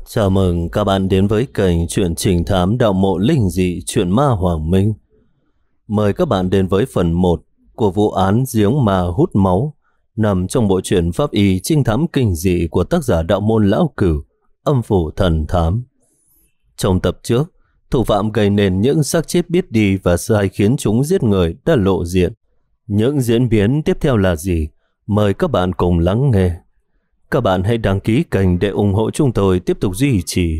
Chào mừng các bạn đến với kênh Chuyện Trình Thám Đạo Mộ Linh Dị Chuyện Ma Hoàng Minh. Mời các bạn đến với phần 1 của vụ án giếng ma hút máu nằm trong bộ truyện pháp y trinh thám kinh dị của tác giả Đạo Môn Lão Cửu, Âm Phủ Thần Thám. Trong tập trước, thủ phạm gây nên những xác chết biết đi và sai khiến chúng giết người đã lộ diện. Những diễn biến tiếp theo là gì? Mời các bạn cùng lắng nghe. Các bạn hãy đăng ký kênh để ủng hộ chúng tôi tiếp tục duy trì.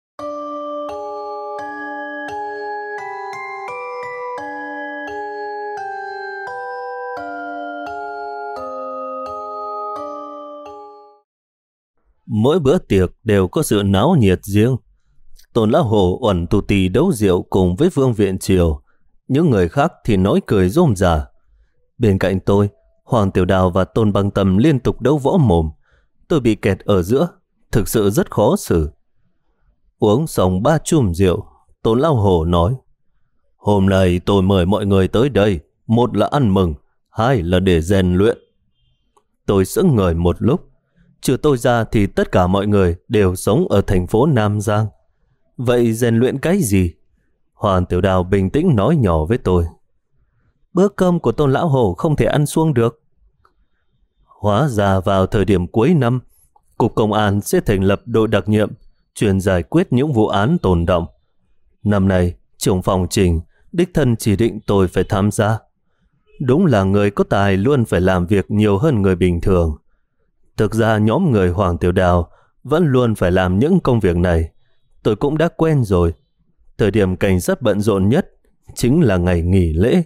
Mỗi bữa tiệc đều có sự náo nhiệt riêng. Tôn Lão Hổ uẩn tù tì đấu rượu cùng với Vương Viện Triều. Những người khác thì nói cười rôm rả. Bên cạnh tôi, Hoàng Tiểu Đào và Tôn Băng Tâm liên tục đấu võ mồm. Tôi bị kẹt ở giữa, thực sự rất khó xử. Uống xong 3 chum rượu, Tôn Lão Hổ nói: "Hôm nay tôi mời mọi người tới đây, một là ăn mừng, hai là để rèn luyện." Tôi sững người một lúc. Trừ tôi ra thì tất cả mọi người đều sống ở thành phố Nam Giang. Vậy rèn luyện cái gì? Hoàng Tiểu Đào bình tĩnh nói nhỏ với tôi: "Bữa cơm của Tôn Lão Hổ không thể ăn suông được." Hóa ra vào thời điểm cuối năm, Cục Công an sẽ thành lập đội đặc nhiệm chuyên giải quyết những vụ án tồn đọng. Năm nay, trưởng phòng Trình đích thân chỉ định tôi phải tham gia. Đúng là người có tài luôn phải làm việc nhiều hơn người bình thường. Thực ra nhóm người Hoàng Tiểu Đào vẫn luôn phải làm những công việc này. Tôi cũng đã quen rồi. Thời điểm cảnh sát bận rộn nhất chính là ngày nghỉ lễ.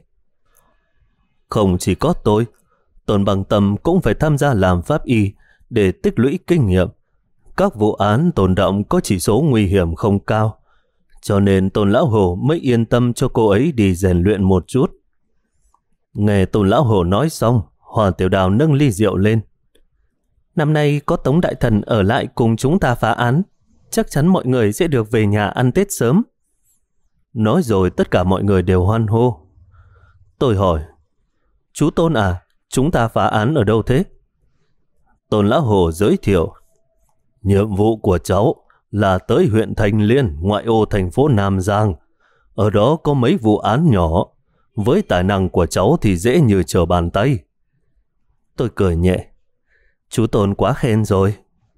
Không chỉ có tôi, Tôn Băng Tâm cũng phải tham gia làm pháp y để tích lũy kinh nghiệm. Các vụ án tồn đọng có chỉ số nguy hiểm không cao, cho nên Tôn Lão Hổ mới yên tâm cho cô ấy đi rèn luyện một chút. Nghe Tôn Lão Hổ nói xong, Hoàng Tiểu Đào nâng ly rượu lên. "Năm nay có Tống Đại Thần ở lại cùng chúng ta phá án, chắc chắn mọi người sẽ được về nhà ăn Tết sớm." Nói rồi tất cả mọi người đều hoan hô. Tôi hỏi: "Chú Tôn à, chúng ta phá án ở đâu thế?" Tôn Lão Hổ giới thiệu: "Nhiệm vụ của cháu là tới huyện Thanh Liên, ngoại ô thành phố Nam Giang. Ở đó có mấy vụ án nhỏ. Với tài năng của cháu thì dễ như trở bàn tay." Tôi cười nhẹ: "Chú Tôn quá khen rồi."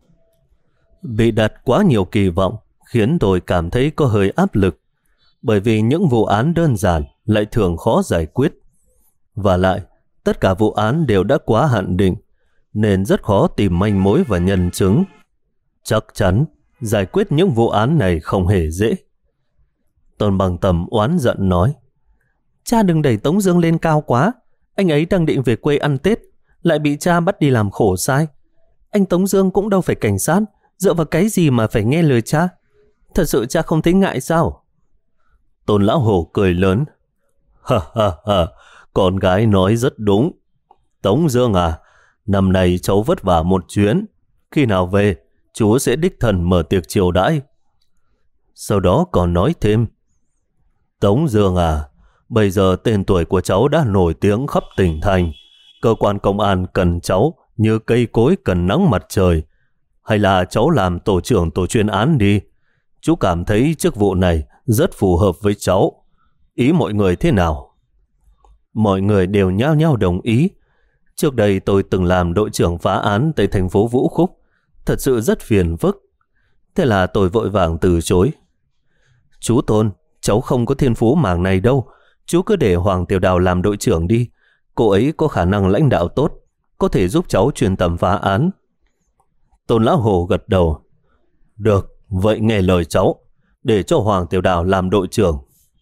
Bị đặt quá nhiều kỳ vọng khiến tôi cảm thấy có hơi áp lực, bởi vì những vụ án đơn giản lại thường khó giải quyết. Và lại, tất cả vụ án đều đã quá hạn định, nên rất khó tìm manh mối và nhân chứng. Chắc chắn, giải quyết những vụ án này không hề dễ. Tôn Băng Tâm oán giận nói: "Cha đừng đẩy Tống Dương lên cao quá. Anh ấy đang định về quê ăn Tết, lại bị cha bắt đi làm khổ sai. Anh Tống Dương cũng đâu phải cảnh sát, dựa vào cái gì mà phải nghe lời cha? Thật sự cha không thấy ngại sao?" Tôn Lão Hổ cười lớn: "Ha ha ha, con gái nói rất đúng. Tống Dương à, năm nay cháu vất vả một chuyến. Khi nào về, chú sẽ đích thân mở tiệc chiêu đãi." Sau đó còn nói thêm: "Tống Dương à, bây giờ tên tuổi của cháu đã nổi tiếng khắp tỉnh thành. Cơ quan công an cần cháu như cây cối cần nắng mặt trời. Hay là cháu làm tổ trưởng tổ chuyên án đi. Chú cảm thấy chức vụ này rất phù hợp với cháu. Ý mọi người thế nào?" Mọi người đều nhao nhao đồng ý. Trước đây tôi từng làm đội trưởng phá án tại thành phố Vũ Khúc, thật sự rất phiền phức. Thế là tôi vội vàng từ chối: "Chú Tôn, cháu không có thiên phú mảng này đâu. Chú cứ để Hoàng Tiểu Đào làm đội trưởng đi. Cô ấy có khả năng lãnh đạo tốt, có thể giúp cháu chuyên tâm phá án." Tôn Lão Hổ gật đầu: "Được, vậy nghe lời cháu, để cho Hoàng Tiểu Đào làm đội trưởng."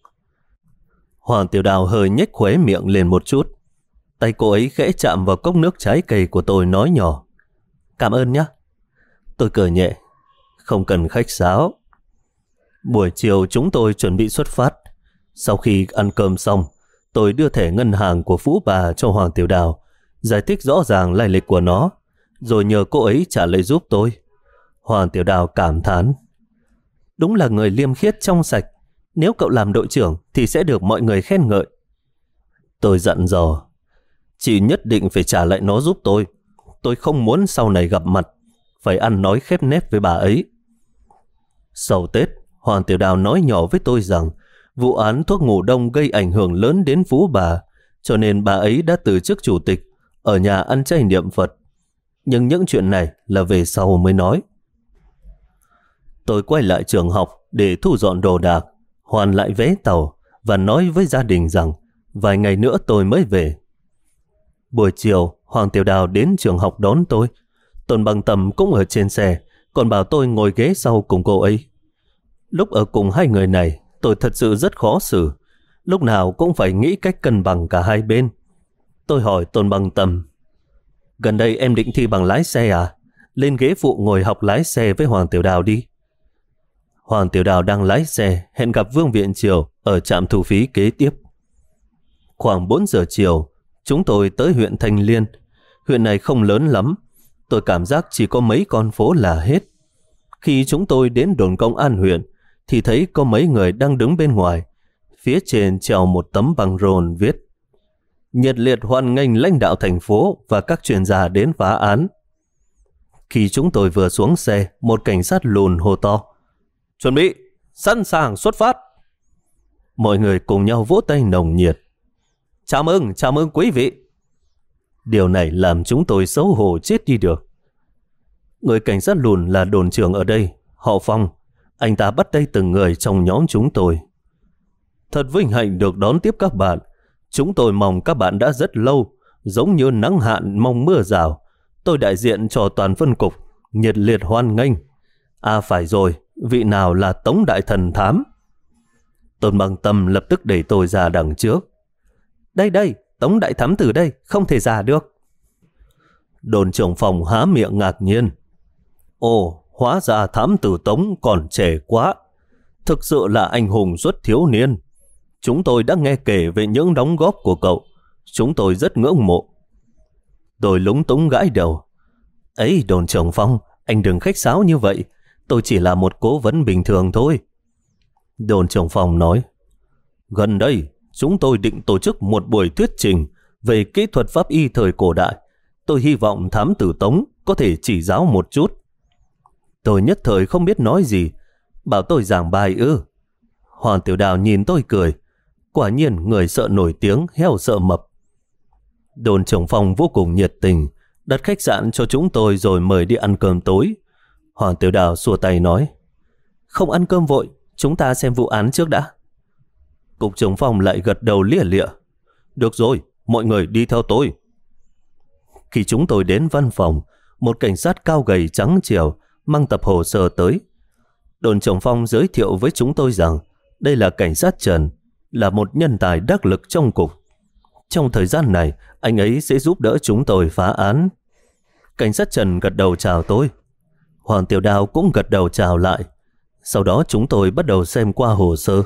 Hoàng Tiểu Đào hơi nhếch khóe miệng lên một chút. Tay cô ấy khẽ chạm vào cốc nước trái cây của tôi, nói nhỏ: "Cảm ơn nhé." Tôi cười nhẹ: "Không cần khách sáo." Buổi chiều chúng tôi chuẩn bị xuất phát. Sau khi ăn cơm xong, tôi đưa thẻ ngân hàng của Phú Bà cho Hoàng Tiểu Đào, giải thích rõ ràng lai lịch của nó, rồi nhờ cô ấy trả lời giúp tôi. Hoàng Tiểu Đào cảm thán: "Đúng là người liêm khiết trong sạch. Nếu cậu làm đội trưởng thì sẽ được mọi người khen ngợi." Tôi dặn dò: "Chị nhất định phải trả lại nó giúp tôi. Tôi không muốn sau này gặp mặt phải ăn nói khép nép với bà ấy." Sau Tết, Hoàng Tiểu Đào nói nhỏ với tôi rằng vụ án thuốc ngủ đông gây ảnh hưởng lớn đến Phú bà, cho nên bà ấy đã từ chức chủ tịch, ở nhà ăn chay niệm Phật. Nhưng những chuyện này là về sau mới nói. Tôi quay lại trường học để thu dọn đồ đạc, hoàn lại vé tàu và nói với gia đình rằng vài ngày nữa tôi mới về. Buổi chiều, Hoàng Tiểu Đào đến trường học đón tôi. Tôn Bằng Tầm cũng ở trên xe, còn bảo tôi ngồi ghế sau cùng cô ấy. Lúc ở cùng hai người này, tôi thật sự rất khó xử. Lúc nào cũng phải nghĩ cách cân bằng cả hai bên. Tôi hỏi Tôn Bằng Tầm, gần đây em định thi bằng lái xe à? Lên ghế phụ ngồi học lái xe với Hoàng Tiểu Đào đi. Hoàng Tiểu Đào đang lái xe hẹn gặp Vương Viện Triều ở trạm thu phí kế tiếp. Khoảng 4 giờ chiều, chúng tôi tới huyện Thanh Liên. Huyện này không lớn lắm, tôi cảm giác chỉ có mấy con phố là hết. Khi chúng tôi đến đồn công an huyện, thì thấy có mấy người đang đứng bên ngoài. Phía trên treo một tấm băng rôn viết: nhiệt liệt hoan nghênh lãnh đạo thành phố và các chuyên gia đến phá án. Khi chúng tôi vừa xuống xe, một cảnh sát lùn hô to: chuẩn bị, sẵn sàng xuất phát. Mọi người cùng nhau vỗ tay nồng nhiệt. Chào mừng quý vị. Điều này làm chúng tôi xấu hổ chết đi được. Người cảnh sát lùn là đồn trưởng ở đây, họ Phong. Anh ta bắt tay từng người trong nhóm chúng tôi. Thật vinh hạnh được đón tiếp các bạn. Chúng tôi mong các bạn đã rất lâu, giống như nắng hạn mong mưa rào. Tôi đại diện cho toàn phân cục, nhiệt liệt hoan nghênh. À phải rồi, vị nào là Tống Đại Thần Thám? Tôn Bằng Tâm lập tức đẩy tôi ra đằng trước. Đây, Tống Đại Thám từ đây, không thể ra được. Đồn trưởng phòng há miệng ngạc nhiên. Ồ, hóa ra thám tử Tống còn trẻ quá. Thực sự là anh hùng xuất thiếu niên. Chúng tôi đã nghe kể về những đóng góp của cậu. Chúng tôi rất ngưỡng mộ. Tôi lúng túng gãi đầu. Ấy, đồn trưởng Phong, anh đừng khách sáo như vậy. Tôi chỉ là một cố vấn bình thường thôi. Đồn trưởng Phong nói: gần đây, chúng tôi định tổ chức một buổi thuyết trình về kỹ thuật pháp y thời cổ đại. Tôi hy vọng thám tử Tống có thể chỉ giáo một chút. Tôi nhất thời không biết nói gì. Bảo tôi giảng bài ư? Hoàng Tiểu Đào nhìn tôi cười. Quả nhiên người sợ nổi tiếng, heo sợ mập. Đồn trưởng phòng vô cùng nhiệt tình, đặt khách sạn cho chúng tôi rồi mời đi ăn cơm tối. Hoàng Tiểu Đào xua tay nói: không ăn cơm vội, chúng ta xem vụ án trước đã. Cục trưởng phòng lại gật đầu lia lịa: được rồi, mọi người đi theo tôi. Khi chúng tôi đến văn phòng, một cảnh sát cao gầy trắng trẻo mang tập hồ sơ tới. Đồn trưởng Phong giới thiệu với chúng tôi rằng đây là cảnh sát Trần, là một nhân tài đắc lực trong cục. Trong thời gian này, anh ấy sẽ giúp đỡ chúng tôi phá án. Cảnh sát Trần gật đầu chào tôi. Hoàng Tiểu Đào cũng gật đầu chào lại. Sau đó chúng tôi bắt đầu xem qua hồ sơ.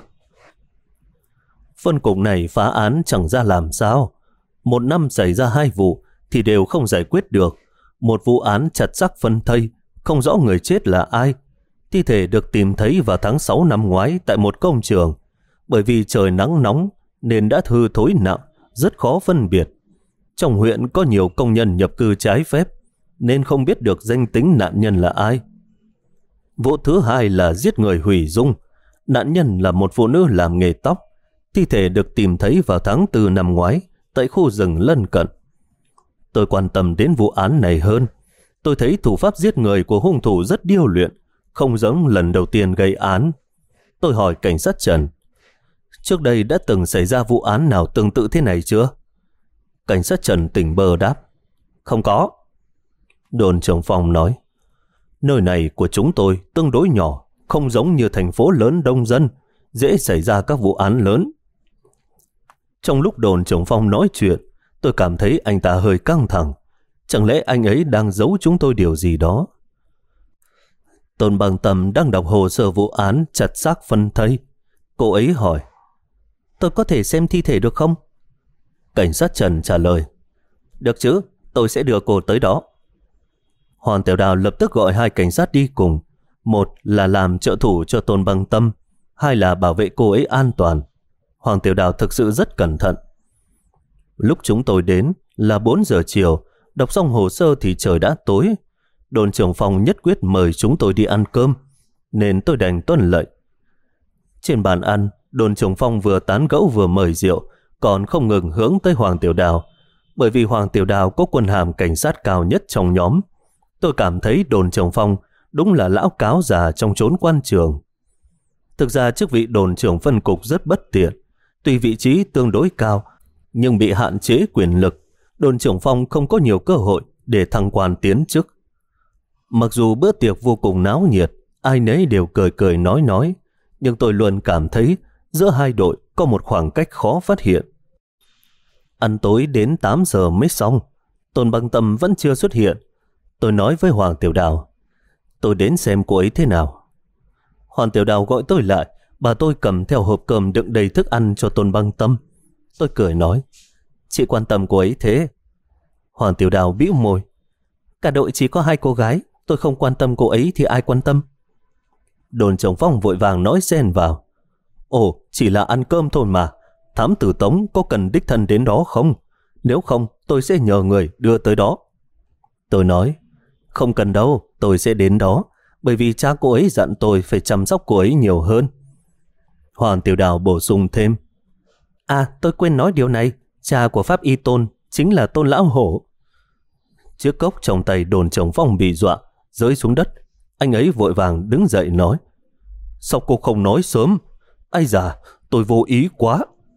Phân cục này phá án chẳng ra làm sao. Một năm xảy ra 2 vụ thì đều không giải quyết được. Một vụ án chặt xác phân thây, không rõ người chết là ai. Thi thể được tìm thấy vào tháng 6 năm ngoái tại một công trường. Bởi vì trời nắng nóng nên đã hư thối nặng, rất khó phân biệt. Trong huyện có nhiều công nhân nhập cư trái phép nên không biết được danh tính nạn nhân là ai. Vụ thứ 2 là giết người hủy dung. Nạn nhân là một phụ nữ làm nghề tóc. Thi thể được tìm thấy vào tháng 4 năm ngoái tại khu rừng lân cận. Tôi quan tâm đến vụ án này hơn. Tôi thấy thủ pháp giết người của hung thủ rất điêu luyện, không giống lần đầu tiên gây án. Tôi hỏi cảnh sát Trần: trước đây đã từng xảy ra vụ án nào tương tự thế này chưa? Cảnh sát Trần tỉnh bơ đáp: không có. Đồn trưởng phòng nói: nơi này của chúng tôi tương đối nhỏ, không giống như thành phố lớn đông dân, dễ xảy ra các vụ án lớn. Trong lúc đồn trưởng phòng nói chuyện, tôi cảm thấy anh ta hơi căng thẳng. Chẳng lẽ anh ấy đang giấu chúng tôi điều gì đó? Tôn Bằng Tầm đang đọc hồ sơ vụ án chặt xác phân thây. Cô ấy hỏi: tôi có thể xem thi thể được không? Cảnh sát Trần trả lời: được chứ, tôi sẽ đưa cô tới đó. Hoàng Tiểu Đào lập tức gọi 2 cảnh sát đi cùng. Một là làm trợ thủ cho Tôn Bằng Tâm, 2 là bảo vệ cô ấy an toàn. Hoàng Tiểu Đào thực sự rất cẩn thận. Lúc chúng tôi đến là 4 giờ chiều, đọc xong hồ sơ thì trời đã tối. Đồn trưởng phòng nhất quyết mời chúng tôi đi ăn cơm. nên tôi đành tuân lệnh. Trên bàn ăn, đồn trưởng Phong vừa tán gẫu vừa mời rượu, còn không ngừng hướng tới Hoàng Tiểu Đào. Bởi vì Hoàng Tiểu Đào có quân hàm cảnh sát cao nhất trong nhóm. Tôi cảm thấy đồn trưởng Phong đúng là lão cáo già trong chốn quan trường. Thực ra chức vị đồn trưởng phân cục rất bất tiện. Tuy vị trí tương đối cao, nhưng bị hạn chế quyền lực, đồn trưởng Phong không có nhiều cơ hội để thăng quan tiến chức. Mặc dù bữa tiệc vô cùng náo nhiệt, ai nấy đều cười cười nói, nhưng tôi luôn cảm thấy giữa hai đội có một khoảng cách khó phát hiện. Ăn tối đến 8 giờ mới xong, Tôn Băng Tâm vẫn chưa xuất hiện. Tôi nói với Hoàng Tiểu Đào, tôi đến xem cô ấy thế nào. Hoàng Tiểu Đào gọi tôi lại, bà tôi cầm theo hộp cơm đựng đầy thức ăn cho Tôn Băng Tâm. Tôi cười nói, chị quan tâm cô ấy thế? Hoàng Tiểu Đào bĩu môi, cả đội chỉ có 2 cô gái, tôi không quan tâm cô ấy thì ai quan tâm? Đồn trưởng Phong vội vàng nói xen vào, ồ, chỉ là ăn cơm thôi mà, thám tử Tống có cần đích thân đến đó không? Nếu không, tôi sẽ nhờ người đưa tới đó. Tôi nói, không cần đâu, tôi sẽ đến đó, bởi vì cha cô ấy dặn tôi phải chăm sóc cô ấy nhiều hơn. Hoàng Tiểu Đào bổ sung thêm, tôi quên nói điều này, cha của Pháp Y Tôn chính là Tôn Lão Hổ. Chiếc cốc trong tay đồn trưởng Phong bị dọa, rơi xuống đất. Anh ấy vội vàng đứng dậy nói, sao cô không nói sớm? Ai già, tôi vô ý quá.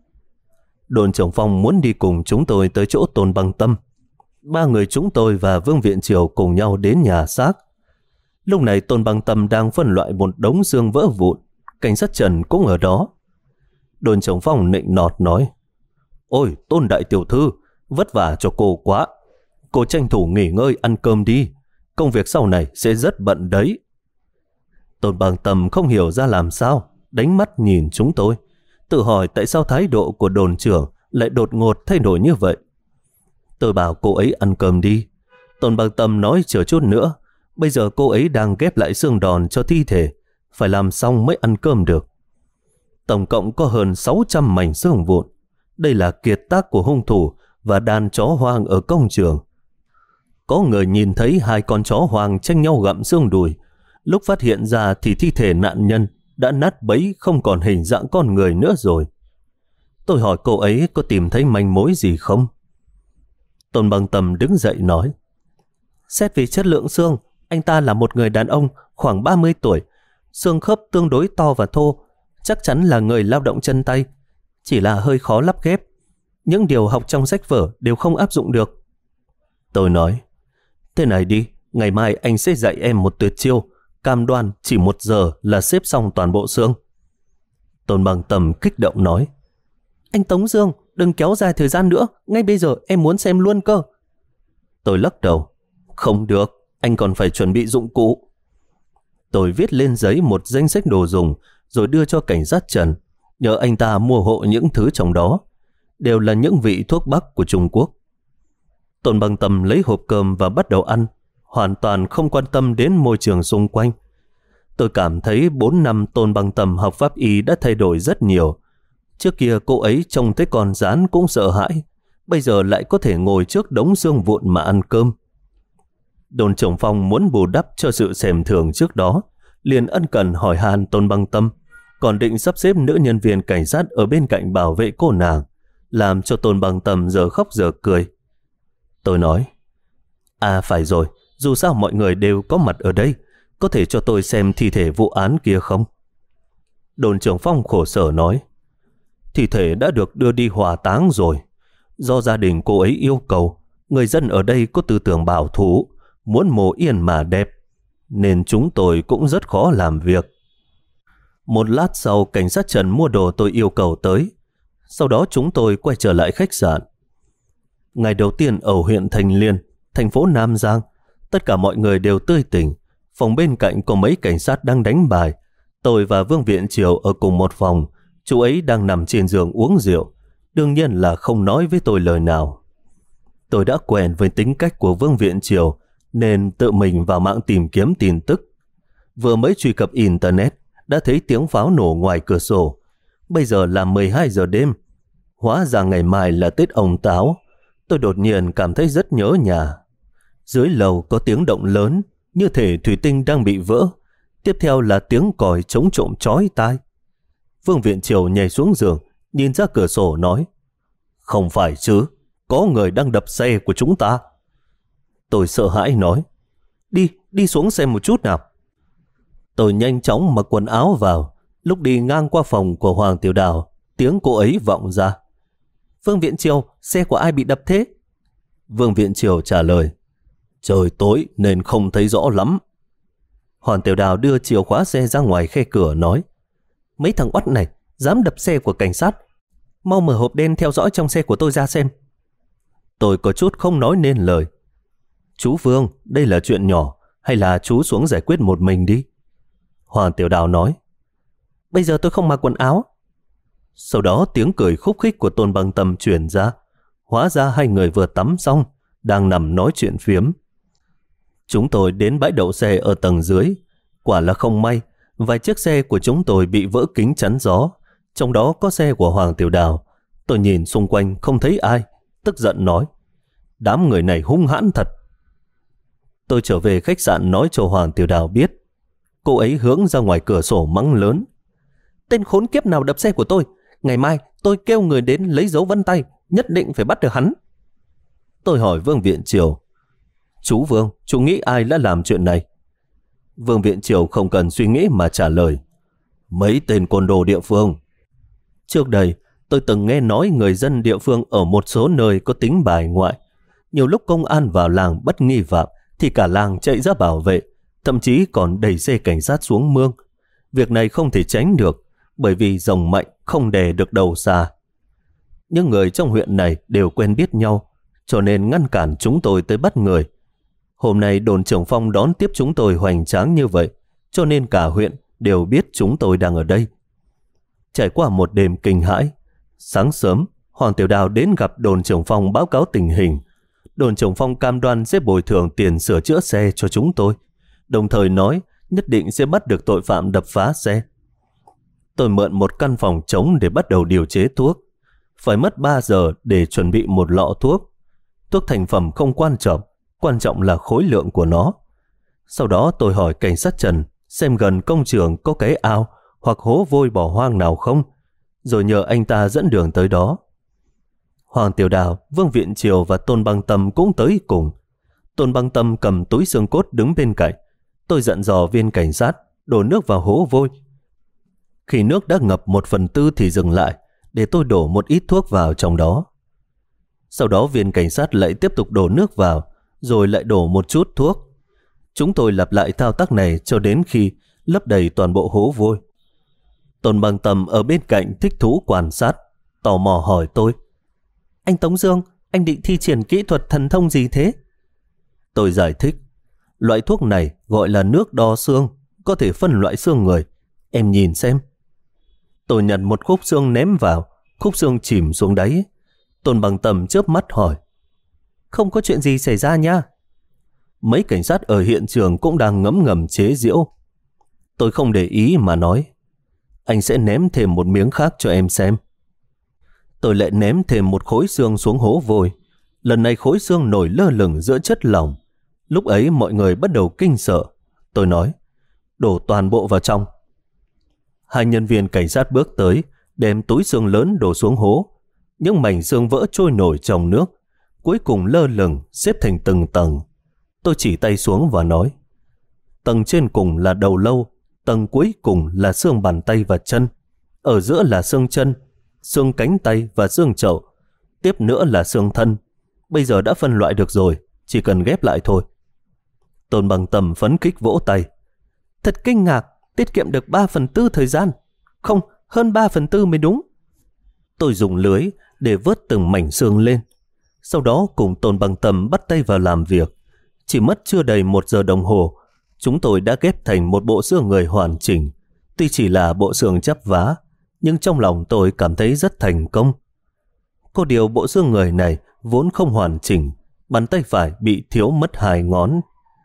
Đồn trưởng Phong muốn đi cùng chúng tôi tới chỗ Tôn Băng Tâm. 3 người chúng tôi và Vương Viện Triều cùng nhau đến nhà xác. Lúc này Tôn Băng Tâm đang phân loại một đống xương vỡ vụn. Cảnh sát Trần cũng ở đó. Đồn trưởng Phong nịnh nọt nói, ôi Tôn đại tiểu thư, vất vả cho cô quá. Cô tranh thủ nghỉ ngơi ăn cơm đi, công việc sau này sẽ rất bận đấy. Tôn Băng Tâm không hiểu ra làm sao, đánh mắt nhìn chúng tôi, tự hỏi tại sao thái độ của đồn trưởng lại đột ngột thay đổi như vậy. Tôi bảo cô ấy ăn cơm đi. Tôn Băng Tâm nói chờ chút nữa, bây giờ cô ấy đang ghép lại xương đòn cho thi thể, phải làm xong mới ăn cơm được. Tổng cộng có hơn 600 mảnh xương vụn. Đây là kiệt tác của hung thủ và đàn chó hoang ở công trường. Có người nhìn thấy 2 con chó hoang tranh nhau gặm xương đùi. Lúc phát hiện ra thì thi thể nạn nhân đã nát bấy, không còn hình dạng con người nữa rồi. Tôi hỏi cô ấy có tìm thấy manh mối gì không? Tôn Băng Tâm đứng dậy nói, xét về chất lượng xương, anh ta là một người đàn ông khoảng 30 tuổi, xương khớp tương đối to và thô, chắc chắn là người lao động chân tay, chỉ là hơi khó lắp ghép. Những điều học trong sách vở đều không áp dụng được. Tôi nói, thế này đi, ngày mai anh sẽ dạy em một tuyệt chiêu, cam đoan chỉ 1 giờ là xếp xong toàn bộ xương. Tôn Băng Tâm kích động nói, anh Tống Dương, đừng kéo dài thời gian nữa, ngay bây giờ em muốn xem luôn cơ. Tôi lắc đầu, không được, anh còn phải chuẩn bị dụng cụ. Tôi viết lên giấy một danh sách đồ dùng rồi đưa cho cảnh sát Trần, nhờ anh ta mua hộ những thứ trong đó, đều là những vị thuốc bắc của Trung Quốc. Tôn Băng Tâm lấy hộp cơm và bắt đầu ăn, hoàn toàn không quan tâm đến môi trường xung quanh. Tôi cảm thấy 4 năm Tôn Băng Tâm học pháp y đã thay đổi rất nhiều. Trước kia cô ấy trông thấy con gián cũng sợ hãi, bây giờ lại có thể ngồi trước đống xương vụn mà ăn cơm. Đồn trưởng Phong muốn bù đắp cho sự xẻm thường trước đó, liền ân cần hỏi han Tôn Băng Tâm, còn định sắp xếp nữ nhân viên cảnh sát ở bên cạnh bảo vệ cô nàng, làm cho Tôn Băng Tâm giờ khóc giờ cười. Tôi nói, phải rồi, dù sao mọi người đều có mặt ở đây, có thể cho tôi xem thi thể vụ án kia không? Đồn trưởng Phong khổ sở nói, thi thể đã được đưa đi hỏa táng rồi. Do gia đình cô ấy yêu cầu, người dân ở đây có tư tưởng bảo thủ, muốn mồ yên mà đẹp, nên chúng tôi cũng rất khó làm việc. Một lát sau, cảnh sát Trần mua đồ tôi yêu cầu tới. Sau đó chúng tôi quay trở lại khách sạn. Ngày đầu tiên ở huyện Thành Liên, thành phố Nam Giang, tất cả mọi người đều tươi tỉnh. Phòng bên cạnh có mấy cảnh sát đang đánh bài. Tôi và Vương Viện Triều ở cùng một phòng. Chú ấy đang nằm trên giường uống rượu, đương nhiên là không nói với tôi lời nào. Tôi đã quen với tính cách của Vương Viện Triều nên tự mình vào mạng tìm kiếm tin tức. Vừa mới truy cập Internet đã thấy tiếng pháo nổ ngoài cửa sổ. Bây giờ là 12 giờ đêm. Hóa ra ngày mai là Tết ông Táo. Tôi đột nhiên cảm thấy rất nhớ nhà. Dưới lầu có tiếng động lớn, như thể thủy tinh đang bị vỡ. Tiếp theo là tiếng còi trống trộm chói tai. Vương Viện Triều nhảy xuống giường, nhìn ra cửa sổ nói: Không phải chứ, có người đang đập xe của chúng ta. Tôi sợ hãi nói: Đi xuống xem một chút nào. Tôi nhanh chóng mặc quần áo vào. Lúc đi ngang qua phòng của Hoàng Tiểu Đào, tiếng cô ấy vọng ra: Vương Viện Triều, xe của ai bị đập thế? Vương Viện Triều trả lời: Trời tối nên không thấy rõ lắm. Hoàng Tiểu Đào đưa chìa khóa xe ra ngoài khe cửa nói: Mấy thằng oắt này dám đập xe của cảnh sát, mau mở hộp đen theo dõi trong xe của tôi ra xem. Tôi có chút không nói nên lời. Chú Vương, đây là chuyện nhỏ, hay là chú xuống giải quyết một mình đi? Hoàng Tiểu Đào nói: Bây giờ tôi không mặc quần áo. Sau đó tiếng cười khúc khích của Tôn Băng Tâm truyền ra. Hóa ra hai người vừa tắm xong, đang nằm nói chuyện phiếm. Chúng tôi đến bãi đậu xe ở tầng dưới. Quả là không may, vài chiếc xe của chúng tôi bị vỡ kính chắn gió, trong đó có xe của Hoàng Tiểu Đào. Tôi nhìn xung quanh không thấy ai, tức giận nói: Đám người này hung hãn thật. Tôi trở về khách sạn nói cho Hoàng Tiểu Đào biết. Cô ấy hướng ra ngoài cửa sổ mắng lớn: Tên khốn kiếp nào đập xe của tôi, ngày mai tôi kêu người đến lấy dấu vân tay, nhất định phải bắt được hắn. Tôi hỏi Vương Viện Triều: Chú Vương, chú nghĩ ai đã làm chuyện này? Vương Viện Triều không cần suy nghĩ mà trả lời: Mấy tên côn đồ địa phương. Trước đây tôi từng nghe nói người dân địa phương ở một số nơi có tính bài ngoại. Nhiều lúc công an vào làng bắt nghi phạm thì cả làng chạy ra bảo vệ, thậm chí còn đẩy xe cảnh sát xuống mương. Việc này không thể tránh được, bởi vì rồng mạnh không đè được đầu xa. Những người trong huyện này đều quen biết nhau, cho nên ngăn cản chúng tôi tới bắt người. Hôm nay đồn trưởng Phong đón tiếp chúng tôi hoành tráng như vậy, cho nên cả huyện đều biết chúng tôi đang ở đây. Trải qua một đêm kinh hãi, sáng sớm Hoàng Tiểu Đào đến gặp đồn trưởng Phong báo cáo tình hình. Đồn trưởng Phong cam đoan sẽ bồi thường tiền sửa chữa xe cho chúng tôi, đồng thời nói nhất định sẽ bắt được tội phạm đập phá xe. Tôi mượn một căn phòng trống để bắt đầu điều chế thuốc. Phải mất 3 giờ để chuẩn bị một lọ thuốc. Thuốc thành phẩm không quan trọng là khối lượng của nó. Sau đó tôi hỏi cảnh sát Trần xem gần công trường có cái ao hoặc hố vôi bỏ hoang nào không, rồi nhờ anh ta dẫn đường tới đó. Hoàng Tiểu Đào, Vương Viện Triều và Tôn Băng Tâm cũng tới cùng. Tôn Băng Tâm cầm túi xương cốt đứng bên cạnh. Tôi dặn dò viên cảnh sát đổ nước vào hố vôi. Khi nước đã ngập 1/4 thì dừng lại, để tôi đổ một ít thuốc vào trong đó. Sau đó viên cảnh sát lại tiếp tục đổ nước vào, rồi lại đổ một chút thuốc. Chúng tôi lặp lại thao tác này cho đến khi lấp đầy toàn bộ hố vôi. Tôn Băng Tâm ở bên cạnh thích thú quan sát, tò mò hỏi tôi: Anh Tống Dương, anh định thi triển kỹ thuật thần thông gì thế? Tôi giải thích: Loại thuốc này gọi là nước đo xương, có thể phân loại xương người. Em nhìn xem. Tôi nhận một khúc xương ném vào, khúc xương chìm xuống đáy. Tôn Băng Tâm chớp mắt hỏi: Không có chuyện gì xảy ra nha? Mấy cảnh sát ở hiện trường cũng đang ngấm ngầm chế giễu. Tôi không để ý mà nói: Anh sẽ ném thêm một miếng khác cho em xem. Tôi lại ném thêm một khối xương xuống hố vôi. Lần này khối xương nổi lơ lửng giữa chất lỏng. Lúc ấy mọi người bắt đầu kinh sợ. Tôi nói: Đổ toàn bộ vào trong. Hai nhân viên cảnh sát bước tới, đem túi xương lớn đổ xuống hố. Những mảnh xương vỡ trôi nổi trong nước, cuối cùng lơ lửng xếp thành từng tầng. Tôi chỉ tay xuống và nói: Tầng trên cùng là đầu lâu, tầng cuối cùng là xương bàn tay và chân, ở giữa là xương chân, xương cánh tay và xương chậu, tiếp nữa là xương thân. Bây giờ đã phân loại được rồi, chỉ cần ghép lại thôi. Tôn Băng Tâm phấn khích vỗ tay: Thật kinh ngạc, tiết kiệm được 3/4 thời gian. Không, hơn 3/4 mới đúng. Tôi dùng lưới để vớt từng mảnh xương lên. Sau đó cùng Tôn Băng Tâm bắt tay vào làm việc. Chỉ mất chưa đầy 1 giờ đồng hồ, chúng tôi đã ghép thành một bộ xương người hoàn chỉnh. Tuy chỉ là bộ xương chắp vá, nhưng trong lòng tôi cảm thấy rất thành công. Có điều bộ xương người này vốn không hoàn chỉnh, bàn tay phải bị thiếu mất 2 ngón.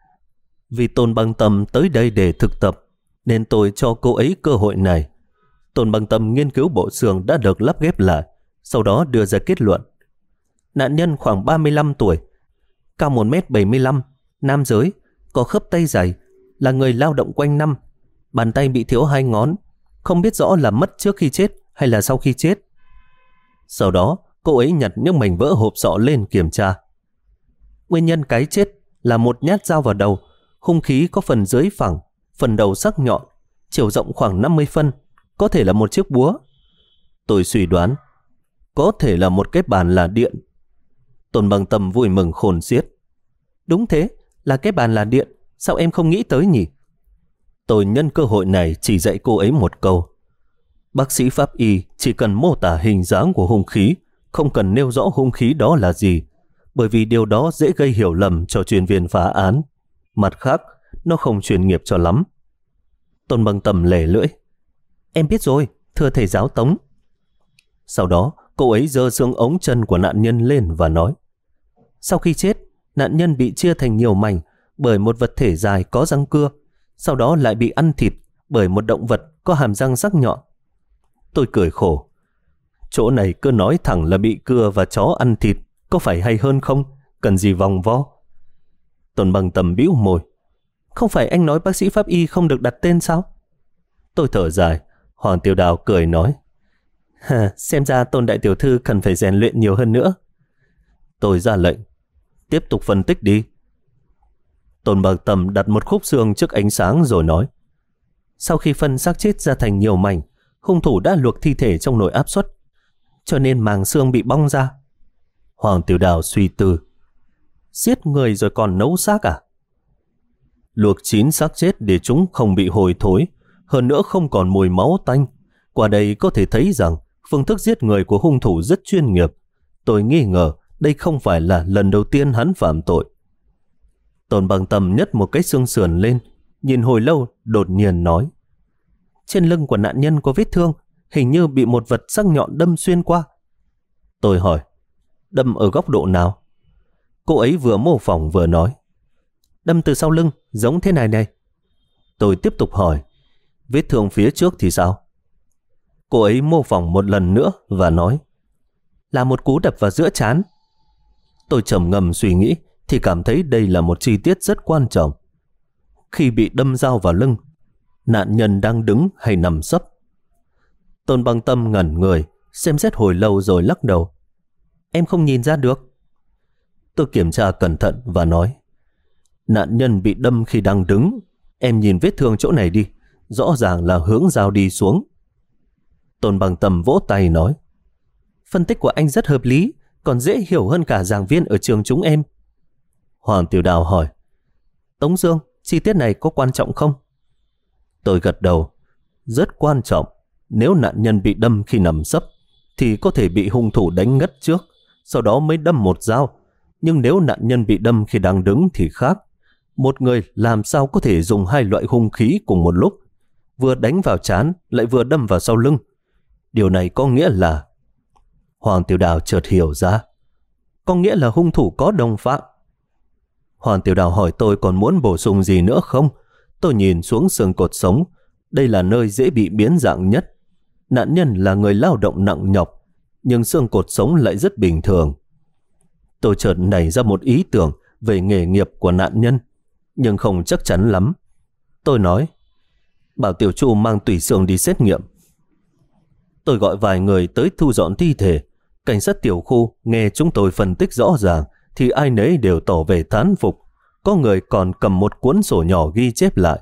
Vì Tôn Băng Tâm tới đây để thực tập, nên tôi cho cô ấy cơ hội này. Tôn Băng Tâm nghiên cứu bộ xương đã được lắp ghép lại, sau đó đưa ra kết luận: Nạn nhân khoảng 35 tuổi, cao 1m75, nam giới, có khớp tay dày, là người lao động quanh năm, Bàn tay bị thiếu 2 ngón, không biết rõ là mất trước khi chết hay là sau khi chết. Sau đó, cô ấy nhặt những mảnh vỡ hộp sọ lên kiểm tra. Nguyên nhân cái chết là một nhát dao vào đầu, hung khí có phần dưới phẳng, phần đầu sắc nhọn, chiều rộng khoảng 50 phân, có thể là một chiếc búa. Tôi suy đoán, có thể là một cái bàn là điện. Tôn Bằng Tâm vui mừng khôn xiết. Đúng thế, là cái bàn là điện, sao em không nghĩ tới nhỉ? Tôi nhân cơ hội này chỉ dạy cô ấy một câu. Bác sĩ pháp y chỉ cần mô tả hình dáng của hung khí, không cần nêu rõ hung khí đó là gì, bởi vì điều đó dễ gây hiểu lầm cho chuyên viên phá án. Mặt khác, nó không chuyên nghiệp cho lắm. Tôn Bằng Tâm lẻ lưỡi. Em biết rồi, thưa thầy giáo Tống. Sau đó, cô ấy giơ xương ống chân của nạn nhân lên và nói. Sau khi chết, nạn nhân bị chia thành nhiều mảnh bởi một vật thể dài có răng cưa, sau đó lại bị ăn thịt bởi một động vật có hàm răng sắc nhọn. Tôi cười khổ. Chỗ này cứ nói thẳng là bị cưa và chó ăn thịt, có phải hay hơn không? Cần gì vòng vo? Tôn Bằng Tâm bĩu môi. Không phải anh nói bác sĩ pháp y không được đặt tên sao? Tôi thở dài. Hoàng Tiểu Đào cười nói. Xem ra Tôn đại tiểu thư cần phải rèn luyện nhiều hơn nữa. Tôi ra lệnh. Tiếp tục phân tích đi. Tôn Bằng Tâm đặt một khúc xương trước ánh sáng rồi nói. Sau khi phân xác chết ra thành nhiều mảnh, hung thủ đã luộc thi thể trong nồi áp suất, cho nên màng xương bị bong ra. Hoàng Tiểu Đào suy tư. Giết người rồi còn nấu xác à? Luộc chín xác chết để chúng không bị hôi thối, hơn nữa không còn mùi máu tanh. Qua đây có thể thấy rằng phương thức giết người của hung thủ rất chuyên nghiệp. Tôi nghi ngờ đây không phải là lần đầu tiên hắn phạm tội. Tôn Bằng Tâm nhấc một cái xương sườn lên, nhìn hồi lâu đột nhiên nói. Trên lưng của nạn nhân có vết thương, hình như bị một vật sắc nhọn đâm xuyên qua. Tôi hỏi, đâm ở góc độ nào? Cô ấy vừa mô phỏng vừa nói. Đâm từ sau lưng, giống thế này này. Tôi tiếp tục hỏi, vết thương phía trước thì sao? Cô ấy mô phỏng một lần nữa và nói, là một cú đập vào giữa trán. Tôi trầm ngâm suy nghĩ thì cảm thấy đây là một chi tiết rất quan trọng. Khi bị đâm dao vào lưng, nạn nhân đang đứng hay nằm sấp? Tôn Bằng Tâm ngẩn người, xem xét hồi lâu rồi lắc đầu. Em không nhìn ra được. Tôi kiểm tra cẩn thận và nói, nạn nhân bị đâm khi đang đứng. Em nhìn vết thương chỗ này đi, rõ ràng là hướng dao đi xuống. Tôn Bằng Tâm vỗ tay nói, phân tích của anh rất hợp lý, còn dễ hiểu hơn cả giảng viên ở trường chúng em. Hoàng Tiểu Đào hỏi, Tống Dương, chi tiết này có quan trọng không? Tôi gật đầu, rất quan trọng. Nếu nạn nhân bị đâm khi nằm sấp thì có thể bị hung thủ đánh ngất trước, sau đó mới đâm một dao. Nhưng nếu nạn nhân bị đâm khi đang đứng thì khác. Một người làm sao có thể dùng hai loại hung khí cùng một lúc, vừa đánh vào trán lại vừa đâm vào sau lưng? Điều này có nghĩa là... Hoàng Tiểu Đào chợt hiểu ra. Có nghĩa là hung thủ có đồng phạm. Hoàng Tiểu Đào hỏi tôi còn muốn bổ sung gì nữa không? Tôi nhìn xuống xương cột sống. Đây là nơi dễ bị biến dạng nhất. Nạn nhân là người lao động nặng nhọc, nhưng xương cột sống lại rất bình thường. Tôi chợt nảy ra một ý tưởng về nghề nghiệp của nạn nhân, nhưng không chắc chắn lắm. Tôi nói, bảo Tiểu Chu mang tủy xương đi xét nghiệm. Tôi gọi vài người tới thu dọn thi thể. Cảnh sát tiểu khu nghe chúng tôi phân tích rõ ràng thì ai nấy đều tỏ vẻ thán phục. Có người còn cầm một cuốn sổ nhỏ ghi chép lại.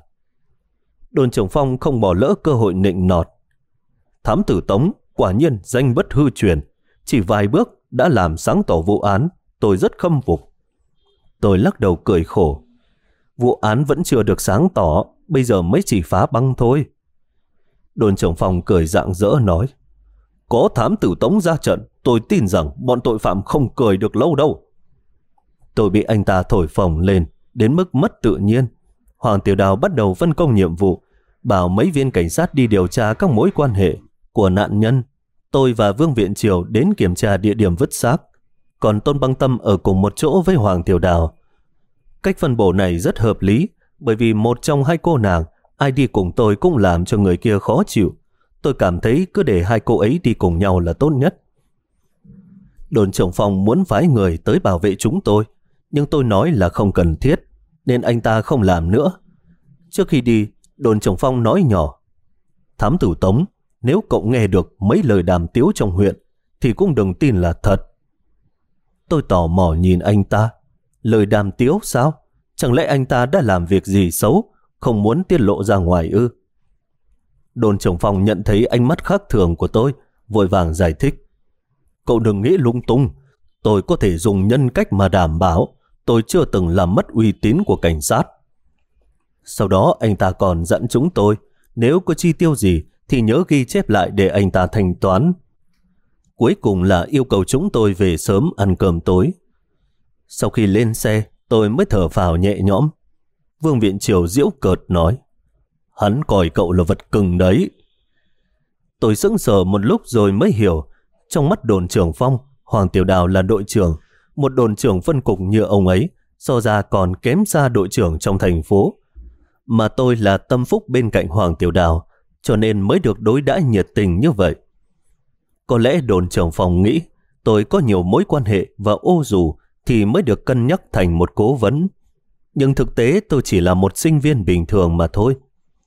Đồn trưởng Phong không bỏ lỡ cơ hội nịnh nọt. Thám tử Tống quả nhiên danh bất hư truyền, chỉ vài bước đã làm sáng tỏ vụ án. Tôi rất khâm phục. Tôi lắc đầu cười khổ. Vụ án vẫn chưa được sáng tỏ, bây giờ mới chỉ phá băng thôi. Đồn trưởng Phong cười rạng rỡ nói, có thám tử Tống ra trận, tôi tin rằng bọn tội phạm không cười được lâu đâu. Tôi bị anh ta thổi phồng lên đến mức mất tự nhiên. Hoàng Tiểu Đào bắt đầu phân công nhiệm vụ, bảo mấy viên cảnh sát đi điều tra các mối quan hệ của nạn nhân. Tôi và Vương Viện Triều đến kiểm tra địa điểm vứt xác, còn Tôn Băng Tâm ở cùng một chỗ với Hoàng Tiểu Đào. Cách phân bổ này rất hợp lý, bởi vì một trong hai cô nàng, ai đi cùng tôi cũng làm cho người kia khó chịu. Tôi cảm thấy cứ để hai cô ấy đi cùng nhau là tốt nhất. Đồn trưởng Phòng muốn phái người tới bảo vệ chúng tôi, nhưng tôi nói là không cần thiết, nên anh ta không làm nữa. Trước khi đi, Đồn trưởng Phong nói nhỏ: "Thám tử Tống, nếu cậu nghe được mấy lời đàm tiếu trong huyện thì cũng đừng tin là thật." Tôi tò mò nhìn anh ta. Lời đàm tiếu sao? Chẳng lẽ anh ta đã làm việc gì xấu, không muốn tiết lộ ra ngoài ư? Đồn trưởng Phong nhận thấy ánh mắt khác thường của tôi, vội vàng giải thích: "Cậu đừng nghĩ lung tung. Tôi có thể dùng nhân cách mà đảm bảo tôi chưa từng làm mất uy tín của cảnh sát." Sau đó anh ta còn dặn chúng tôi nếu có chi tiêu gì thì nhớ ghi chép lại để anh ta thanh toán. Cuối cùng là yêu cầu chúng tôi về sớm ăn cơm tối. Sau khi lên xe, tôi mới thở phào nhẹ nhõm. Vương Viện Triều giễu cợt nói: "Hắn coi cậu là vật cưng đấy." Tôi sững sờ một lúc rồi mới hiểu, trong mắt đồn trưởng Phong, Hoàng Tiểu Đào là đội trưởng, một đồn trưởng phân cục như ông ấy so ra còn kém xa đội trưởng trong thành phố. Mà tôi là tâm phúc bên cạnh Hoàng Tiểu Đào, cho nên mới được đối đãi nhiệt tình như vậy. Có lẽ đồn trưởng Phong nghĩ tôi có nhiều mối quan hệ và ô dù thì mới được cân nhắc thành một cố vấn. Nhưng thực tế tôi chỉ là một sinh viên bình thường mà thôi.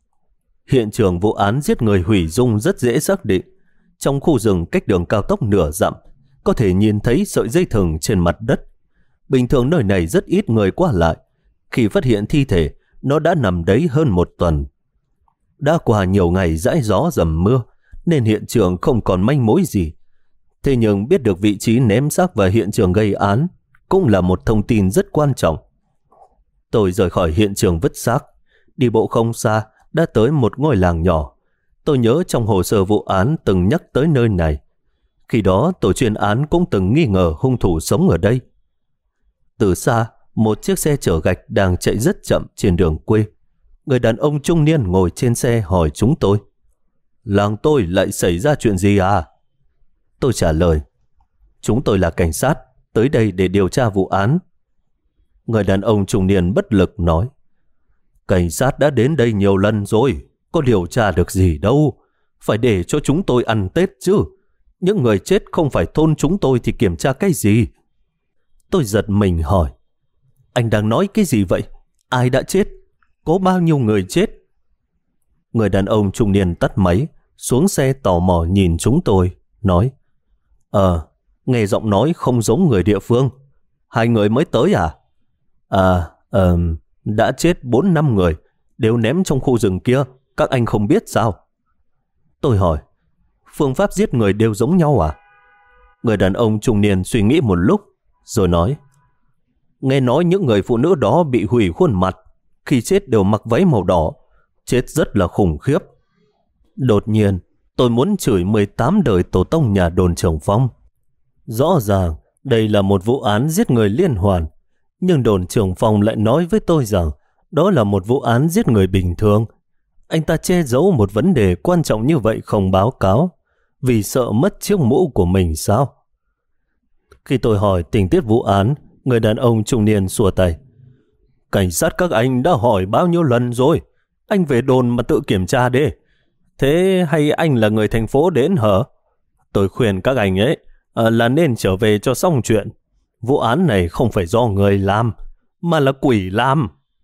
Hiện trường vụ án giết người hủy dung rất dễ xác định. Trong khu rừng cách đường cao tốc nửa dặm, có thể nhìn thấy sợi dây thừng trên mặt đất. Bình thường nơi này rất ít người qua lại. Khi phát hiện thi thể, nó đã nằm đấy hơn 1 tuần. Đã qua nhiều ngày dãi gió dầm mưa, nên hiện trường không còn manh mối gì. Thế nhưng biết được vị trí ném xác và hiện trường gây án cũng là một thông tin rất quan trọng. Tôi rời khỏi hiện trường vứt xác, đi bộ không xa đã tới một ngôi làng nhỏ. Tôi nhớ trong hồ sơ vụ án từng nhắc tới nơi này. Khi đó tổ chuyên án cũng từng nghi ngờ hung thủ sống ở đây. Từ xa, một chiếc xe chở gạch đang chạy rất chậm trên đường quê. Người đàn ông trung niên ngồi trên xe hỏi chúng tôi: "Làng tôi lại xảy ra chuyện gì à?" Tôi trả lời: "Chúng tôi là cảnh sát, tới đây để điều tra vụ án." Người đàn ông trung niên bất lực nói: "Cảnh sát đã đến đây nhiều lần rồi, có điều tra được gì đâu. Phải để cho chúng tôi ăn Tết chứ. Những người chết không phải thôn chúng tôi thì kiểm tra cái gì?" Tôi giật mình hỏi: "Anh đang nói cái gì vậy? Ai đã chết? Có bao nhiêu người chết?" Người đàn ông trung niên tắt máy, xuống xe tò mò nhìn chúng tôi, nói: Nghe giọng nói không giống người địa phương. 2 người mới tới à?" Đã chết 4-5 người, đều ném trong khu rừng kia, các anh không biết sao?" Tôi hỏi: "Phương pháp giết người đều giống nhau à?" Người đàn ông trung niên suy nghĩ một lúc, rồi nói: "Nghe nói những người phụ nữ đó bị hủy khuôn mặt, khi chết đều mặc váy màu đỏ, chết rất là khủng khiếp." Đột nhiên, tôi muốn chửi 18 đời tổ tông nhà đồn trưởng Phong. Rõ ràng, đây là một vụ án giết người liên hoàn, nhưng đồn trưởng Phong lại nói với tôi rằng đó là một vụ án giết người bình thường. Anh ta che giấu một vấn đề quan trọng như vậy không báo cáo, vì sợ mất chiếc mũ của mình sao? Khi tôi hỏi tình tiết vụ án, người đàn ông trung niên xua tay: "Cảnh sát các anh đã hỏi bao nhiêu lần rồi, anh về đồn mà tự kiểm tra đi. Thế hay anh là người thành phố đến hả? Tôi khuyên các anh ấy là nên trở về cho xong chuyện. Vụ án này không phải do người làm, mà là quỷ làm."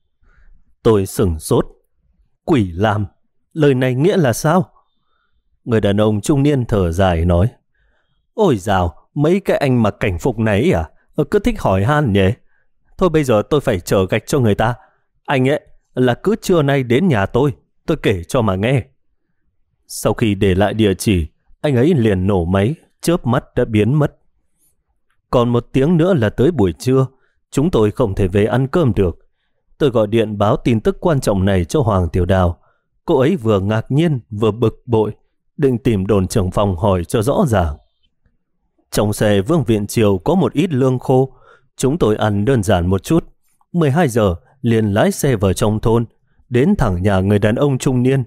Tôi sửng sốt. Quỷ làm? Lời này nghĩa là sao? Người đàn ông trung niên thở dài nói: "Ôi dào, mấy cái anh mặc cảnh phục này à? Cứ thích hỏi han nhỉ? Thôi bây giờ tôi phải chở gạch cho người ta. Anh ấy là cứ trưa nay đến nhà tôi kể cho mà nghe." Sau khi để lại địa chỉ, anh ấy liền nổ máy, chớp mắt đã biến mất. Còn 1 tiếng nữa là tới buổi trưa, chúng tôi không thể về ăn cơm được. Tôi gọi điện báo tin tức quan trọng này cho Hoàng Tiểu Đào. Cô ấy vừa ngạc nhiên vừa bực bội, định tìm đồn trưởng Phong hỏi cho rõ ràng. Trong xe Vương Viện Triều có một ít lương khô. Chúng tôi ăn đơn giản một chút. 12 giờ liền lái xe vào trong thôn, đến thẳng nhà người đàn ông trung niên.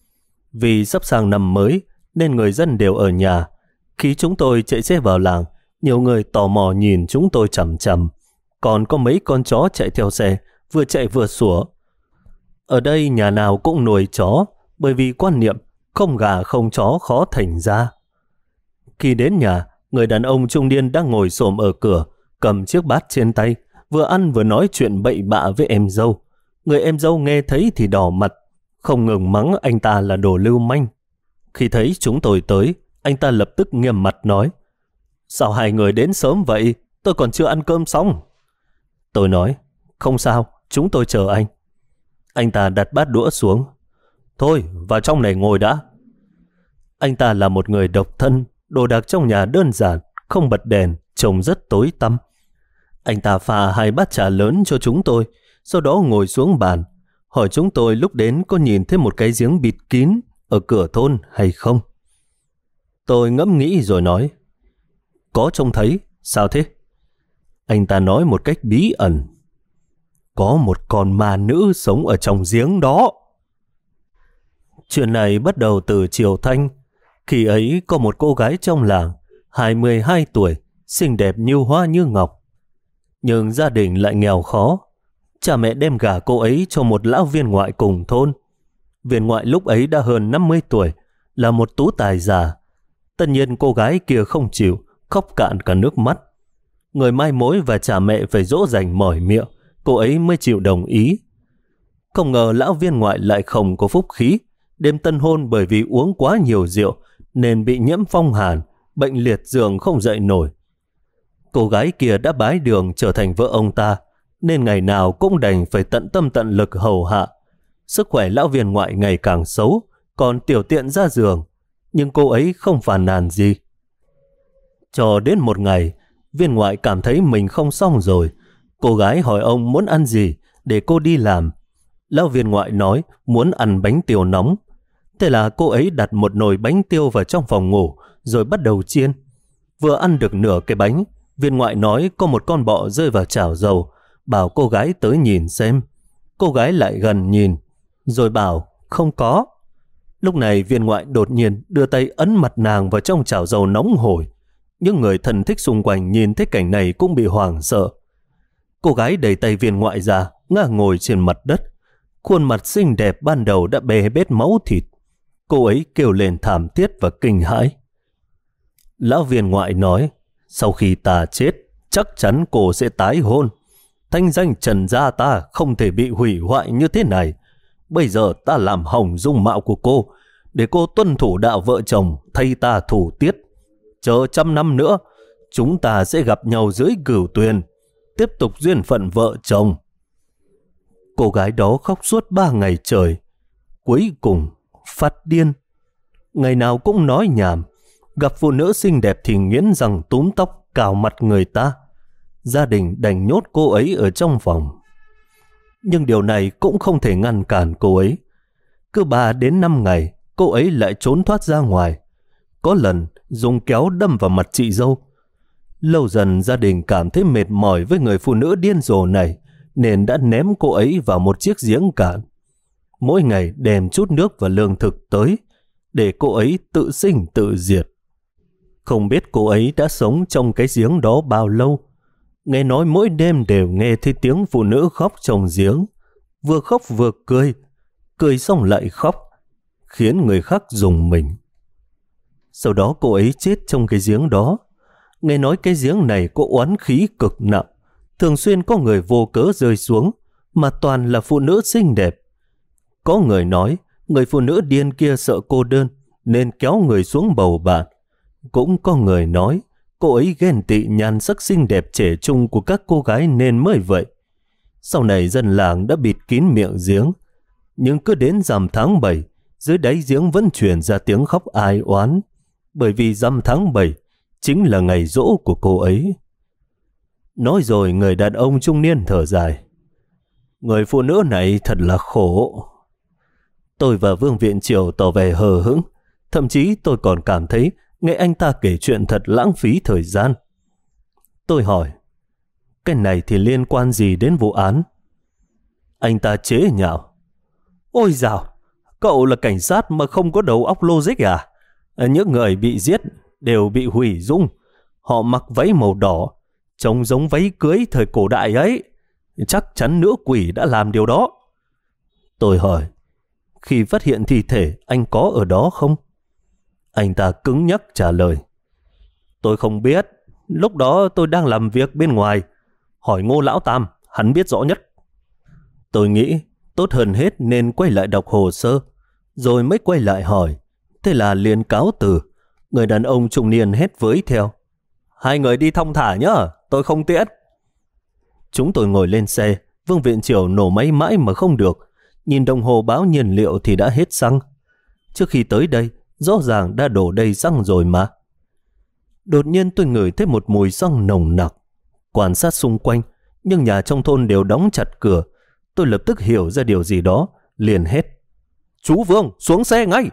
Vì sắp sang năm mới nên người dân đều ở nhà. Khi chúng tôi chạy xe vào làng, nhiều người tò mò nhìn chúng tôi chằm chằm. Còn có mấy con chó chạy theo xe, vừa chạy vừa sủa. Ở đây nhà nào cũng nuôi chó, bởi vì quan niệm không gà không chó khó thành ra. Khi đến nhà, người đàn ông trung niên đang ngồi xổm ở cửa, cầm chiếc bát trên tay, vừa ăn vừa nói chuyện bậy bạ với em dâu. Người em dâu nghe thấy thì đỏ mặt, không ngừng mắng anh ta là đồ lưu manh. Khi thấy chúng tôi tới, anh ta lập tức nghiêm mặt nói: Sao hai người đến sớm vậy? Tôi còn chưa ăn cơm xong. Tôi nói: Không sao, chúng tôi chờ anh. Anh ta đặt bát đũa xuống. Thôi, vào trong này ngồi đã. Anh ta là một người độc thân, đồ đạc trong nhà đơn giản, không bật đèn, trông rất tối tăm. Anh ta pha 2 bát trà lớn cho chúng tôi, sau đó ngồi xuống bàn, hỏi chúng tôi lúc đến có nhìn thấy một cái giếng bịt kín ở cửa thôn hay không. Tôi ngẫm nghĩ rồi nói: Có trông thấy, sao thế? Anh ta nói một cách bí ẩn: Có một con ma nữ sống ở trong giếng đó. Chuyện này bắt đầu từ Triều Thanh. Khi ấy có một cô gái trong làng, 22 tuổi, xinh đẹp như hoa như ngọc. Nhưng gia đình lại nghèo khó. Cha mẹ đem gả cô ấy cho một lão viên ngoại cùng thôn. Viên ngoại lúc ấy đã hơn 50 tuổi, là một tú tài già. Tất nhiên cô gái kia không chịu, khóc cạn cả nước mắt. Người mai mối và cha mẹ phải dỗ dành mỏi miệng, cô ấy mới chịu đồng ý. Không ngờ lão viên ngoại lại không có phúc khí. Đêm tân hôn bởi vì uống quá nhiều rượu nên bị nhiễm phong hàn, bệnh liệt giường không dậy nổi. Cô gái kia đã bái đường trở thành vợ ông ta, nên ngày nào cũng đành phải tận tâm tận lực hầu hạ. Sức khỏe lão viên ngoại ngày càng xấu, còn tiểu tiện ra giường, nhưng cô ấy không phàn nàn gì. Cho đến một ngày, viên ngoại cảm thấy mình không xong rồi. Cô gái hỏi ông muốn ăn gì để cô đi làm. Lão viên ngoại nói muốn ăn bánh tiêu nóng. Thế là cô ấy đặt một nồi bánh tiêu vào trong phòng ngủ rồi bắt đầu chiên. Vừa ăn được nửa cái bánh, viên ngoại nói có một con bọ rơi vào chảo dầu, bảo cô gái tới nhìn xem. Cô gái lại gần nhìn, rồi bảo không có. Lúc này viên ngoại đột nhiên đưa tay ấn mặt nàng vào trong chảo dầu nóng hổi. Những người thân thích xung quanh nhìn thấy cảnh này cũng bị hoảng sợ. Cô gái đẩy tay viên ngoại ra, ngã ngồi trên mặt đất. Khuôn mặt xinh đẹp ban đầu đã bê bết máu thịt. Cô ấy kêu lên thảm thiết và kinh hãi. Lão viên ngoại nói: Sau khi ta chết, chắc chắn cô sẽ tái hôn. Thanh danh Trần gia ta không thể bị hủy hoại như thế này. Bây giờ ta làm hỏng dung mạo của cô, để cô tuân thủ đạo vợ chồng, thay ta thủ tiết. Chờ 100 năm nữa, chúng ta sẽ gặp nhau dưới Cửu Tuyền, tiếp tục duyên phận vợ chồng. Cô gái đó khóc suốt 3 ngày trời. Cuối cùng phát điên. Ngày nào cũng nói nhảm. Gặp phụ nữ xinh đẹp thì nghiến răng túm tóc cào mặt người ta. Gia đình đành nhốt cô ấy ở trong phòng. Nhưng điều này cũng không thể ngăn cản cô ấy. Cứ 3 đến 5 ngày, cô ấy lại trốn thoát ra ngoài. Có lần dùng kéo đâm vào mặt chị dâu. Lâu dần gia đình cảm thấy mệt mỏi với người phụ nữ điên rồ này, nên đã ném cô ấy vào một chiếc giếng cạn. Mỗi ngày đem chút nước và lương thực tới, để cô ấy tự sinh tự diệt. Không biết cô ấy đã sống trong cái giếng đó bao lâu. Nghe nói mỗi đêm đều nghe thấy tiếng phụ nữ khóc trong giếng. Vừa khóc vừa cười, cười xong lại khóc, khiến người khác rùng mình. Sau đó cô ấy chết trong cái giếng đó. Nghe nói cái giếng này có oán khí cực nặng, thường xuyên có người vô cớ rơi xuống, mà toàn là phụ nữ xinh đẹp. Có người nói người phụ nữ điên kia sợ cô đơn nên kéo người xuống bầu bạn. Cũng có người nói cô ấy ghen tị nhan sắc xinh đẹp trẻ trung của các cô gái nên mới vậy. Sau này dân làng đã bịt kín miệng giếng, nhưng cứ đến rằm tháng 7, dưới đáy giếng vẫn truyền ra tiếng khóc ai oán, bởi vì rằm tháng 7 chính là ngày giỗ của cô ấy. Nói rồi người đàn ông trung niên thở dài: Người phụ nữ này thật là khổ. Tôi và Vương Viện Triều tỏ vẻ hờ hững, thậm chí tôi còn cảm thấy nghe anh ta kể chuyện thật lãng phí thời gian. Tôi hỏi: Cái này thì liên quan gì đến vụ án? Anh ta chế nhạo: Ôi dào, cậu là cảnh sát mà không có đầu óc logic à? Những người bị giết đều bị hủy dung. Họ mặc váy màu đỏ, trông giống váy cưới thời cổ đại ấy. Chắc chắn nữ quỷ đã làm điều đó. Tôi hỏi: Khi phát hiện thi thể, anh có ở đó không? Anh ta cứng nhắc trả lời: Tôi không biết. Lúc đó tôi đang làm việc bên ngoài. Hỏi Ngô Lão Tam, hắn biết rõ nhất. Tôi nghĩ tốt hơn hết nên quay lại đọc hồ sơ, rồi mới quay lại hỏi. Thế là liền cáo từ. Người đàn ông trung niên hét với theo: Hai người đi thong thả nhá, tôi không tiễn. Chúng tôi ngồi lên xe. Vương Viện Triều nổ máy mãi mà không được. Nhìn đồng hồ báo nhiên liệu thì đã hết xăng. Trước khi tới đây, rõ ràng đã đổ đầy xăng rồi mà. Đột nhiên tôi ngửi thấy một mùi xăng nồng nặc. Quan sát xung quanh, nhưng nhà trong thôn đều đóng chặt cửa. Tôi lập tức hiểu ra điều gì đó, liền hét: Chú Vương, xuống xe ngay!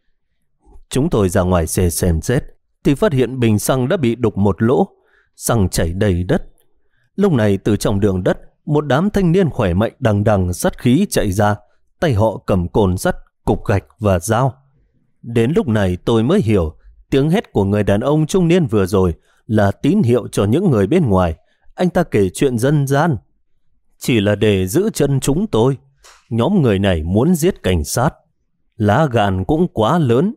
Chúng tôi ra ngoài xe xem xét, thì phát hiện bình xăng đã bị đục một lỗ, xăng chảy đầy đất. Lúc này từ trong đường đất, một đám thanh niên khỏe mạnh đằng đằng sắt khí chạy ra, tay họ cầm cồn sắt, cục gạch và dao. Đến lúc này tôi mới hiểu, tiếng hét của người đàn ông trung niên vừa rồi là tín hiệu cho những người bên ngoài. Anh ta kể chuyện dân gian, chỉ là để giữ chân chúng tôi. Nhóm người này muốn giết cảnh sát, lá gan cũng quá lớn.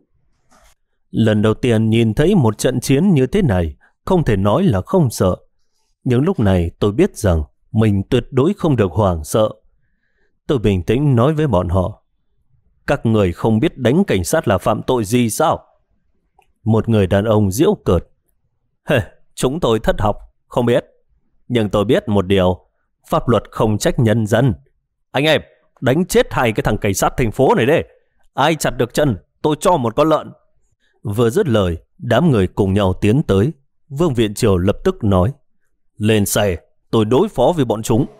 Lần đầu tiên nhìn thấy một trận chiến như thế này, không thể nói là không sợ. Nhưng lúc này tôi biết rằng mình tuyệt đối không được hoảng sợ. Tôi bình tĩnh nói với bọn họ: Các người không biết đánh cảnh sát là phạm tội gì sao? Một người đàn ông giễu cợt: Chúng tôi thất học, không biết. Nhưng tôi biết một điều, pháp luật không trách nhân dân. Anh em, đánh chết hai cái thằng cảnh sát thành phố này đi. Ai chặt được chân, tôi cho một con lợn. Vừa dứt lời, đám người cùng nhau tiến tới. Vương Viện Triều lập tức nói: Lên xe, tôi đối phó với bọn chúng.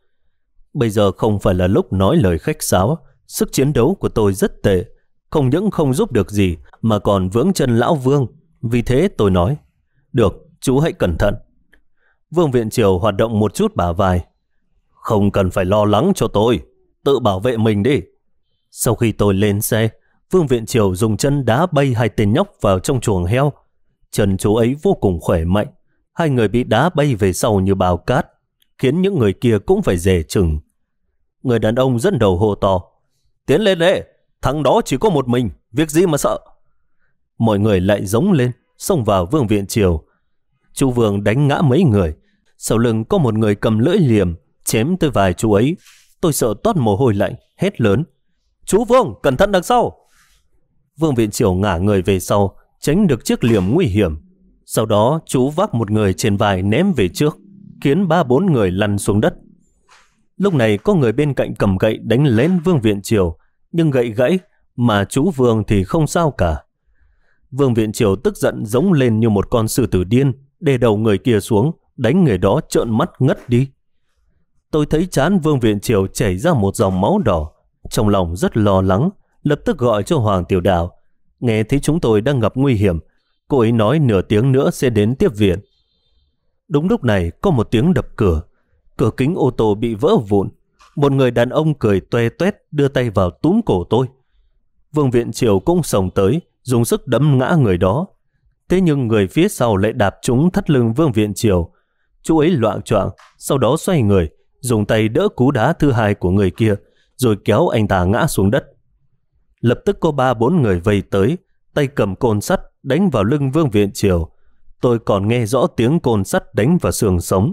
Bây giờ không phải là lúc nói lời khách sáo. Sức chiến đấu của tôi rất tệ, không những không giúp được gì mà còn vướng chân lão Vương. Vì thế tôi nói: Được, chú hãy cẩn thận. Vương Viện Triều hoạt động một chút bả vai: Không cần phải lo lắng cho tôi, tự bảo vệ mình đi. Sau khi tôi lên xe, Vương Viện Triều dùng chân đá bay hai tên nhóc vào trong chuồng heo. Chân chú ấy vô cùng khỏe mạnh. Hai người bị đá bay về sau như bào cát, khiến những người kia cũng phải dè chừng. Người đàn ông dẫn đầu hô to: Tiến lên đấy, thằng đó chỉ có một mình, việc gì mà sợ. Mọi người lại giống lên, xông vào Vương Viện Triều. Chú Vương đánh ngã mấy người. Sau lưng có một người cầm lưỡi liềm chém tới vài chú ấy. Tôi sợ toát mồ hôi lạnh, hét lớn: Chú Vương, cẩn thận đằng sau! Vương Viện Triều ngả người về sau, tránh được chiếc liềm nguy hiểm. Sau đó chú vác một người trên vai ném về trước, khiến 3-4 người lăn xuống đất. Lúc này có người bên cạnh cầm gậy đánh lén Vương Viện Triều, nhưng gậy gãy, mà chú Vương thì không sao cả. Vương Viện Triều tức giận giống lên như một con sư tử điên, đè đầu người kia xuống, đánh người đó trợn mắt ngất đi. Tôi thấy trán Vương Viện Triều chảy ra một dòng máu đỏ, trong lòng rất lo lắng, lập tức gọi cho Hoàng Tiểu Đào. Nghe thấy chúng tôi đang gặp nguy hiểm, cô ấy nói nửa tiếng nữa sẽ đến tiếp viện. Đúng lúc này có một tiếng đập cửa. Cửa kính ô tô bị vỡ vụn. Một người đàn ông cười toe toét đưa tay vào túm cổ tôi. Vương Viện Triều cũng xông tới, dùng sức đấm ngã người đó. Thế nhưng người phía sau lại đạp trúng thắt lưng Vương Viện Triều. Chú ấy loạng choạng, sau đó xoay người, dùng tay đỡ cú đá thứ hai của người kia, rồi kéo anh ta ngã xuống đất. Lập tức có 3-4 người vây tới, tay cầm côn sắt đánh vào lưng Vương Viện Triều. Tôi còn nghe rõ tiếng côn sắt đánh vào xương sống.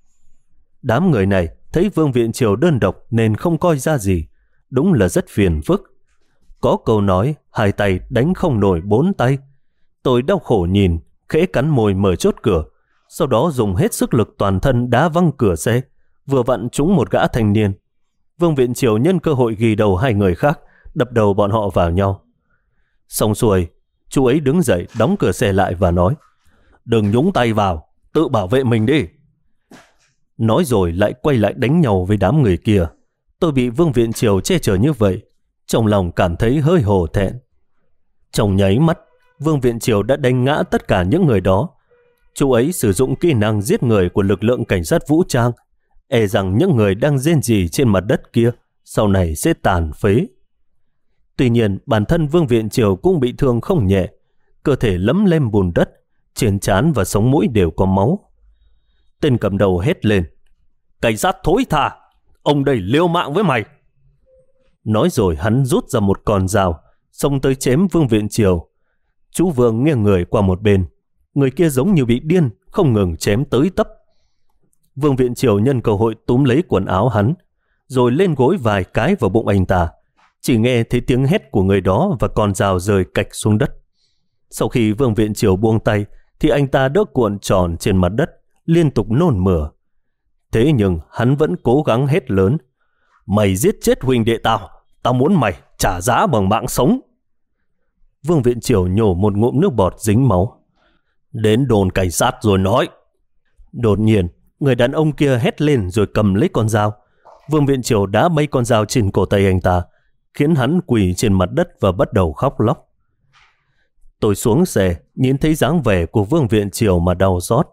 Đám người này thấy Vương Viện Triều đơn độc nên không coi ra gì, đúng là rất phiền phức. Có câu nói, hai tay đánh không nổi 4 tay. Tôi đau khổ nhìn, khẽ cắn môi mở chốt cửa, sau đó dùng hết sức lực toàn thân đá văng cửa xe, vừa vặn trúng một gã thanh niên. Vương Viện Triều nhân cơ hội ghi đầu hai người khác, đập đầu bọn họ vào nhau. Xong xuôi, chú ấy đứng dậy đóng cửa xe lại và nói: Đừng nhúng tay vào, tự bảo vệ mình đi. Nói rồi lại quay lại đánh nhau với đám người kia. Tôi bị Vương Viện Triều che chở như vậy, trong lòng cảm thấy hơi hổ thẹn. Trong nháy mắt, Vương Viện Triều đã đánh ngã tất cả những người đó. Chú ấy sử dụng kỹ năng giết người của lực lượng cảnh sát vũ trang, e rằng những người đang rên rỉ trên mặt đất kia sau này sẽ tàn phế. Tuy nhiên, bản thân Vương Viện Triều cũng bị thương không nhẹ, cơ thể lấm lem bùn đất, trên trán và sống mũi đều có máu. Tên cầm đầu hét lên: Cảnh sát thối tha, ông đây liều mạng với mày. Nói rồi hắn rút ra một con dao, xông tới chém Vương Viện Triều. Chú Vương nghiêng người qua một bên, người kia giống như bị điên, không ngừng chém tới tấp. Vương Viện Triều nhân cơ hội túm lấy quần áo hắn, rồi lên gối vài cái vào bụng anh ta. Chỉ nghe thấy tiếng hét của người đó và con dao rơi cạch xuống đất. Sau khi Vương Viện Triều buông tay thì anh ta đỡ cuộn tròn trên mặt đất, liên tục nôn mửa. Thế nhưng hắn vẫn cố gắng hét lớn: "Mày giết chết huynh đệ tao, tao muốn mày trả giá bằng mạng sống." Vương Viện Triều nhổ một ngụm nước bọt dính máu. "Đến đồn cảnh sát rồi nói." Đột nhiên, người đàn ông kia hét lên rồi cầm lấy con dao. Vương Viện Triều đá bay con dao trên cổ tay anh ta, khiến hắn quỳ trên mặt đất và bắt đầu khóc lóc. Tôi xuống xe, nhìn thấy dáng vẻ của Vương Viện Triều mà đau xót.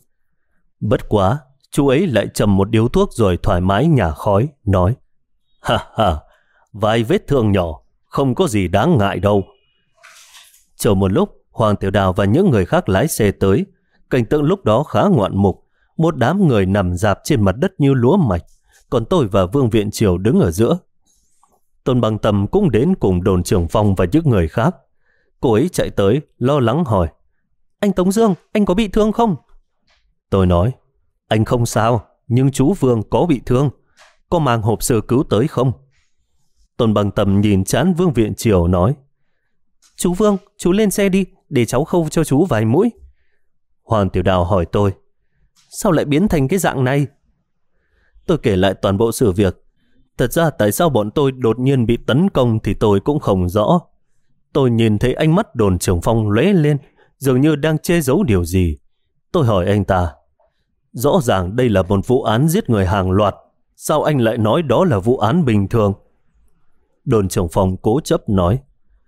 Bất quá, chú ấy lại chầm một điếu thuốc rồi thoải mái nhả khói, nói: "Ha ha, vài vết thương nhỏ, không có gì đáng ngại đâu." Chờ một lúc, Hoàng Tiểu Đào và những người khác lái xe tới. Cảnh tượng lúc đó khá ngoạn mục. Một đám người nằm rạp trên mặt đất như lúa mạch, còn tôi và Vương Viện Triều đứng ở giữa. Tôn Bằng Tầm cũng đến cùng đồn trưởng Phong và những người khác. Cô ấy chạy tới, lo lắng hỏi: "Anh Tống Dương, anh có bị thương không?" Tôi nói: "Anh không sao, nhưng chú Vương có bị thương. Có mang hộp sơ cứu tới không?" Tôn Bằng Tầm nhìn trán Vương Viện Triều nói: "Chú Vương, chú lên xe đi, để cháu khâu cho chú vài mũi." Hoàng Tiểu Đào hỏi tôi: "Sao lại biến thành cái dạng này?" Tôi kể lại toàn bộ sự việc. Thật ra tại sao bọn tôi đột nhiên bị tấn công thì tôi cũng không rõ. Tôi nhìn thấy ánh mắt đồn trưởng Phong lóe lên, dường như đang che giấu điều gì. Tôi hỏi anh ta: "Rõ ràng đây là một vụ án giết người hàng loạt, sao anh lại nói đó là vụ án bình thường?" Đồn trưởng Phong cố chấp nói: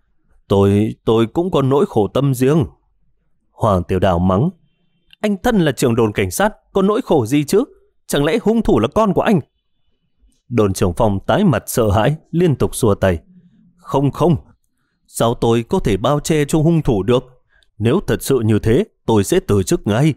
Tôi cũng có nỗi khổ tâm riêng." Hoàng Tiểu Đào mắng: "Anh thân là trưởng đồn cảnh sát, có nỗi khổ gì chứ? Chẳng lẽ hung thủ là con của anh?" Đồn trưởng Phong tái mặt sợ hãi, liên tục xua tay: Không, sao tôi có thể bao che cho hung thủ được? Nếu thật sự như thế, tôi sẽ từ chức ngay."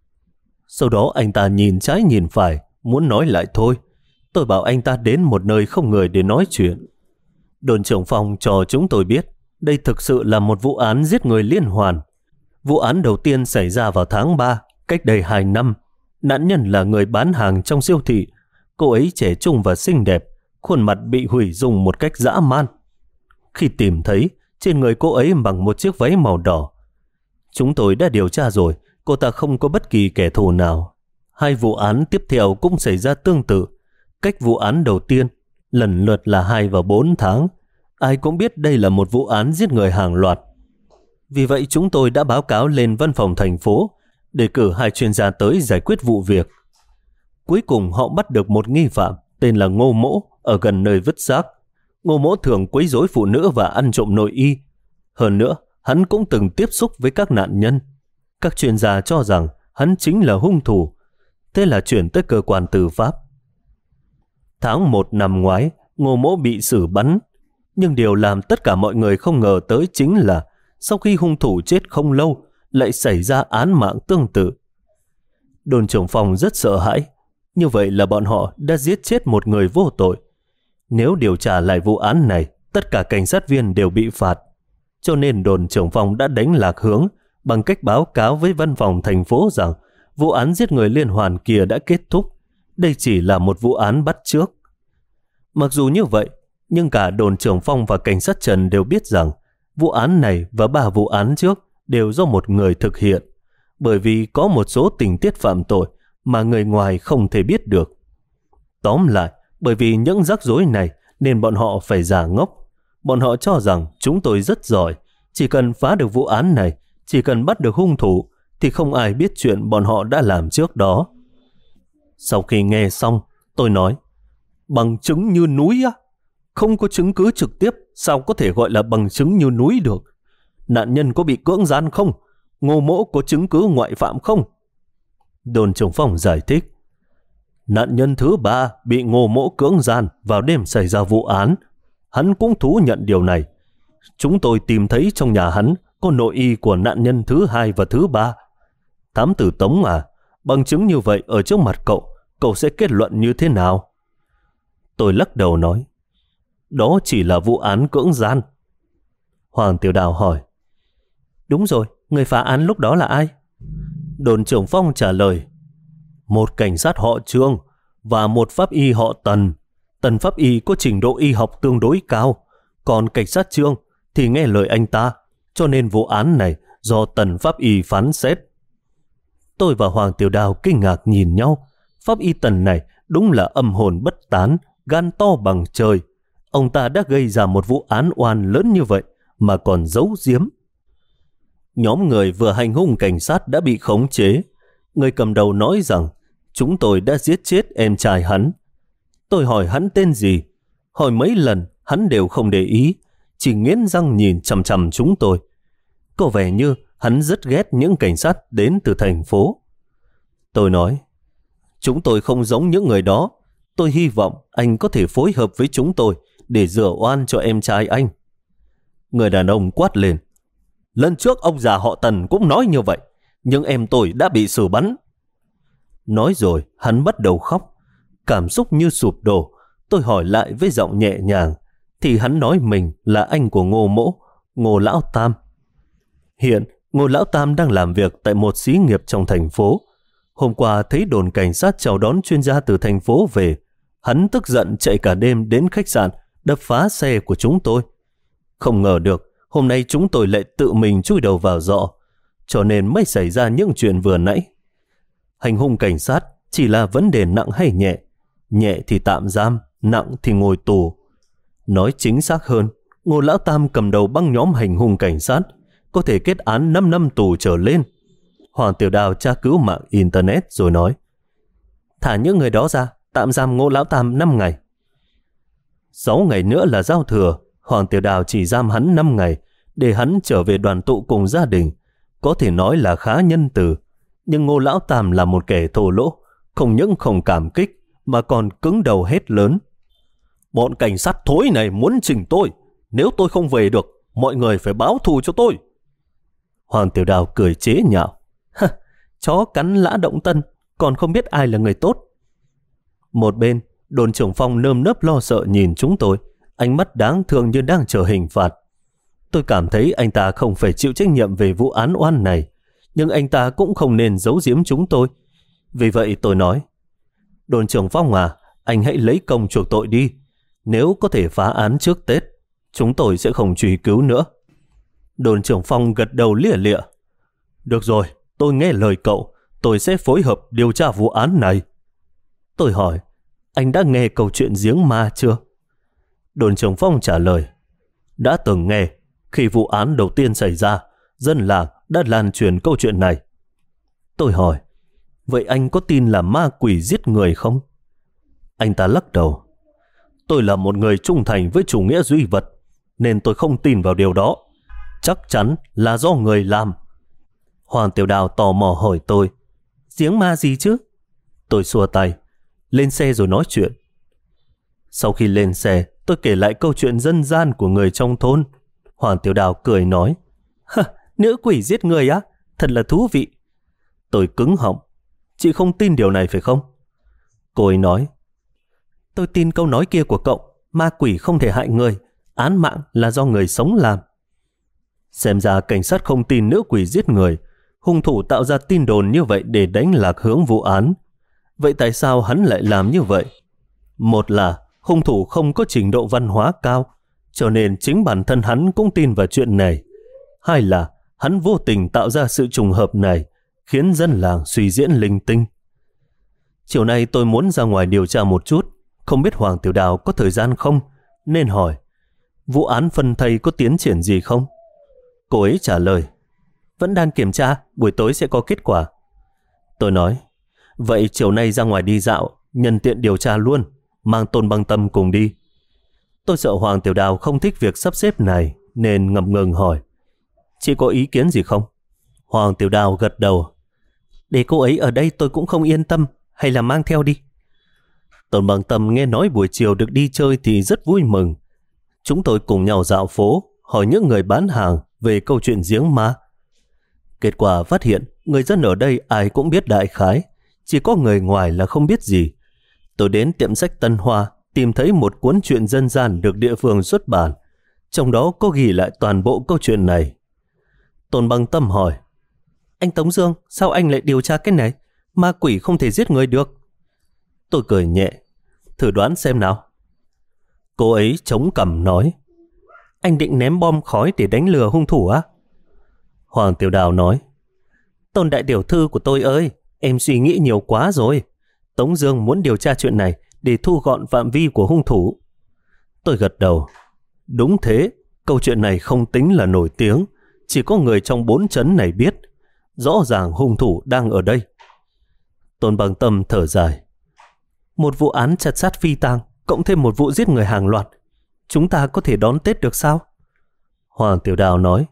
Sau đó anh ta nhìn trái nhìn phải, muốn nói lại thôi. Tôi bảo anh ta đến một nơi không người để nói chuyện. Đồn trưởng Phong cho chúng tôi biết đây thực sự là một vụ án giết người liên hoàn. Vụ án đầu tiên xảy ra vào tháng 3, cách đây 2 năm. Nạn nhân là người bán hàng trong siêu thị. Cô ấy trẻ trung và xinh đẹp, khuôn mặt bị hủy dung một cách dã man. Khi tìm thấy, trên người cô ấy mặc một chiếc váy màu đỏ. Chúng tôi đã điều tra rồi, cô ta không có bất kỳ kẻ thù nào. 2 vụ án tiếp theo cũng xảy ra tương tự. Cách vụ án đầu tiên, lần lượt là 2 và 4 tháng. Ai cũng biết đây là một vụ án giết người hàng loạt. Vì vậy chúng tôi đã báo cáo lên văn phòng thành phố để cử 2 chuyên gia tới giải quyết vụ việc. Cuối cùng họ bắt được một nghi phạm tên là Ngô Mỗ ở gần nơi vứt xác. Ngô Mỗ thường quấy rối phụ nữ và ăn trộm nội y. Hơn nữa, hắn cũng từng tiếp xúc với các nạn nhân. Các chuyên gia cho rằng hắn chính là hung thủ. Thế là chuyển tới cơ quan tư pháp. Tháng 1 năm ngoái, Ngô Mỗ bị xử bắn. Nhưng điều làm tất cả mọi người không ngờ tới chính là sau khi hung thủ chết không lâu, lại xảy ra án mạng tương tự. Đồn trưởng Phong rất sợ hãi. Như vậy là bọn họ đã giết chết một người vô tội. Nếu điều tra lại vụ án này, tất cả cảnh sát viên đều bị phạt. Cho nên đồn trưởng Phong đã đánh lạc hướng bằng cách báo cáo với văn phòng thành phố rằng vụ án giết người liên hoàn kia đã kết thúc. Đây chỉ là một vụ án bắt chước. Mặc dù như vậy, nhưng cả đồn trưởng Phong và cảnh sát Trần đều biết rằng vụ án này và 3 vụ án trước đều do một người thực hiện, bởi vì có một số tình tiết phạm tội mà người ngoài không thể biết được. Tóm lại, bởi vì những rắc rối này nên bọn họ phải giả ngốc. Bọn họ cho rằng chúng tôi rất giỏi, chỉ cần phá được vụ án này, chỉ cần bắt được hung thủ thì không ai biết chuyện bọn họ đã làm trước đó. Sau khi nghe xong, tôi nói: Bằng chứng như núi á? Không có chứng cứ trực tiếp, sao có thể gọi là bằng chứng như núi được? Nạn nhân có bị cưỡng gian không? Ngô Mỗ có chứng cứ ngoại phạm không? Đồn trưởng Phong giải thích: Nạn nhân thứ 3 bị Ngô Mỗ cưỡng gian vào đêm xảy ra vụ án. Hắn cũng thú nhận điều này. Chúng tôi tìm thấy trong nhà hắn có nội y của nạn nhân thứ 2 và thứ 3. Thám tử Tống à, bằng chứng như vậy ở trước mặt cậu sẽ kết luận như thế nào? Tôi lắc đầu nói: Đó chỉ là vụ án cưỡng gian. Hoàng Tiểu Đào hỏi: Đúng rồi, người phá án lúc đó là ai? Đồn trưởng Phong trả lời: Một cảnh sát họ Trương và một pháp y họ Tần. Tần pháp y có trình độ y học tương đối cao, còn cảnh sát Trương thì nghe lời anh ta, cho nên vụ án này do Tần pháp y phán xét. Tôi và Hoàng Tiểu Đào kinh ngạc nhìn nhau. Pháp y Tần này đúng là âm hồn bất tán, gan to bằng trời. Ông ta đã gây ra một vụ án oan lớn như vậy mà còn giấu giếm. Nhóm người vừa hành hung cảnh sát đã bị khống chế. Người cầm đầu nói rằng chúng tôi đã giết chết em trai hắn. Tôi hỏi hắn tên gì, hỏi mấy lần hắn đều không để ý, chỉ nghiến răng nhìn chằm chằm chúng tôi. Có vẻ như hắn rất ghét những cảnh sát đến từ thành phố. Tôi nói, chúng tôi không giống những người đó. Tôi hy vọng anh có thể phối hợp với chúng tôi để rửa oan cho em trai anh. Người đàn ông quát lên, lần trước ông già họ Tần cũng nói như vậy, nhưng em tôi đã bị xử bắn. Nói rồi hắn bắt đầu khóc, cảm xúc như sụp đổ. Tôi hỏi lại với giọng nhẹ nhàng, thì hắn nói mình là anh của Ngô Mỗ, Ngô Lão Tam. Hiện Ngô Lão Tam đang làm việc tại một xí nghiệp trong thành phố. Hôm qua thấy đồn cảnh sát chào đón chuyên gia từ thành phố về, hắn tức giận chạy cả đêm đến khách sạn đập phá xe của chúng tôi. Không ngờ được hôm nay chúng tôi lại tự mình chui đầu vào giọ, cho nên mới xảy ra những chuyện vừa nãy. Hành hung cảnh sát chỉ là vấn đề nặng hay nhẹ. Nhẹ thì tạm giam, nặng thì ngồi tù. Nói chính xác hơn, Ngô Lão Tam cầm đầu băng nhóm hành hung cảnh sát, có thể kết án 5 năm tù trở lên. Hoàng Tiểu Đào tra cứu mạng Internet rồi nói, thả những người đó ra, tạm giam Ngô Lão Tam 5 ngày. 6 ngày nữa là giao thừa, Hoàng Tiểu Đào chỉ giam hắn 5 ngày để hắn trở về đoàn tụ cùng gia đình. Có thể nói là khá nhân từ. Nhưng Ngô Lão Tam là một kẻ thô lỗ, không những không cảm kích mà còn cứng đầu hét lớn, bọn cảnh sát thối này muốn chỉnh tôi. Nếu tôi không về được, mọi người phải báo thù cho tôi. Hoàng Tiểu Đào cười chế nhạo, chó cắn lã động tân, còn không biết ai là người tốt. Một bên, đồn trưởng Phong nơm nớp lo sợ nhìn chúng tôi, ánh mắt đáng thương như đang chờ hình phạt. Tôi cảm thấy anh ta không phải chịu trách nhiệm về vụ án oan này, nhưng anh ta cũng không nên giấu giếm chúng tôi. Vì vậy tôi nói, đồn trưởng Phong à, anh hãy lấy công chuộc tội đi. Nếu có thể phá án trước Tết, chúng tôi sẽ không truy cứu nữa. Đồn trưởng Phong gật đầu lia lịa. Được rồi, tôi nghe lời cậu, tôi sẽ phối hợp điều tra vụ án này. Tôi hỏi, anh đã nghe câu chuyện giếng ma chưa? Đồn trưởng Phong trả lời, đã từng nghe. Khi vụ án đầu tiên xảy ra, dân làng đã lan truyền câu chuyện này. Tôi hỏi, vậy anh có tin là ma quỷ giết người không? Anh ta lắc đầu. Tôi là một người trung thành với chủ nghĩa duy vật, nên tôi không tin vào điều đó. Chắc chắn là do người làm. Hoàng Tiểu Đào tò mò hỏi tôi, giếng ma gì chứ? Tôi xua tay, lên xe rồi nói chuyện. Sau khi lên xe, tôi kể lại câu chuyện dân gian của người trong thôn. Hoàng Tiểu Đào cười nói, nữ quỷ giết người á, thật là thú vị. Tôi cứng họng, chị không tin điều này phải không? Cô ấy nói, tôi tin câu nói kia của cậu, ma quỷ không thể hại người, án mạng là do người sống làm. Xem ra cảnh sát không tin nữ quỷ giết người, hung thủ tạo ra tin đồn như vậy để đánh lạc hướng vụ án. Vậy tại sao hắn lại làm như vậy? Một là hung thủ không có trình độ văn hóa cao, cho nên chính bản thân hắn cũng tin vào chuyện này. Hai là hắn vô tình tạo ra sự trùng hợp này, khiến dân làng suy diễn linh tinh. Chiều nay tôi muốn ra ngoài điều tra một chút, không biết Hoàng Tiểu Đào có thời gian không, nên hỏi, vụ án phân thây có tiến triển gì không? Cô ấy trả lời, vẫn đang kiểm tra, buổi tối sẽ có kết quả. Tôi nói, vậy chiều nay ra ngoài đi dạo, nhân tiện điều tra luôn, mang Tôn Băng Tâm cùng đi. Tôi sợ Hoàng Tiểu Đào không thích việc sắp xếp này, nên ngập ngừng hỏi, chị có ý kiến gì không? Hoàng Tiểu Đào gật đầu, để cô ấy ở đây tôi cũng không yên tâm, hay là mang theo đi. Tôn Băng Tâm nghe nói buổi chiều được đi chơi thì rất vui mừng. Chúng tôi cùng nhau dạo phố, hỏi những người bán hàng về câu chuyện giếng ma. Kết quả phát hiện người dân ở đây ai cũng biết đại khái, chỉ có người ngoài là không biết gì. Tôi đến tiệm sách Tân Hoa tìm thấy một cuốn truyện dân gian được địa phương xuất bản, trong đó có ghi lại toàn bộ câu chuyện này. Tôn Băng Tâm hỏi, anh Tống Dương, sao anh lại điều tra cái này? Ma quỷ không thể giết người được. Tôi cười nhẹ, thử đoán xem nào. Cô ấy chống cằm nói: Anh định ném bom khói để đánh lừa hung thủ á? Hoàng Tiểu Đào nói: Tôn đại tiểu thư của tôi ơi, em suy nghĩ nhiều quá rồi. Tống Dương muốn điều tra chuyện này để thu gọn phạm vi của hung thủ. Tôi gật đầu. Đúng thế, câu chuyện này không tính là nổi tiếng, chỉ có người trong 4 trấn này biết. Rõ ràng hung thủ đang ở đây. Tôn Bằng Tâm thở dài. Một vụ án chặt sát phi tang, cộng thêm một vụ giết người hàng loạt, chúng ta có thể đón Tết được sao? Hoàng Tiểu Đào nói: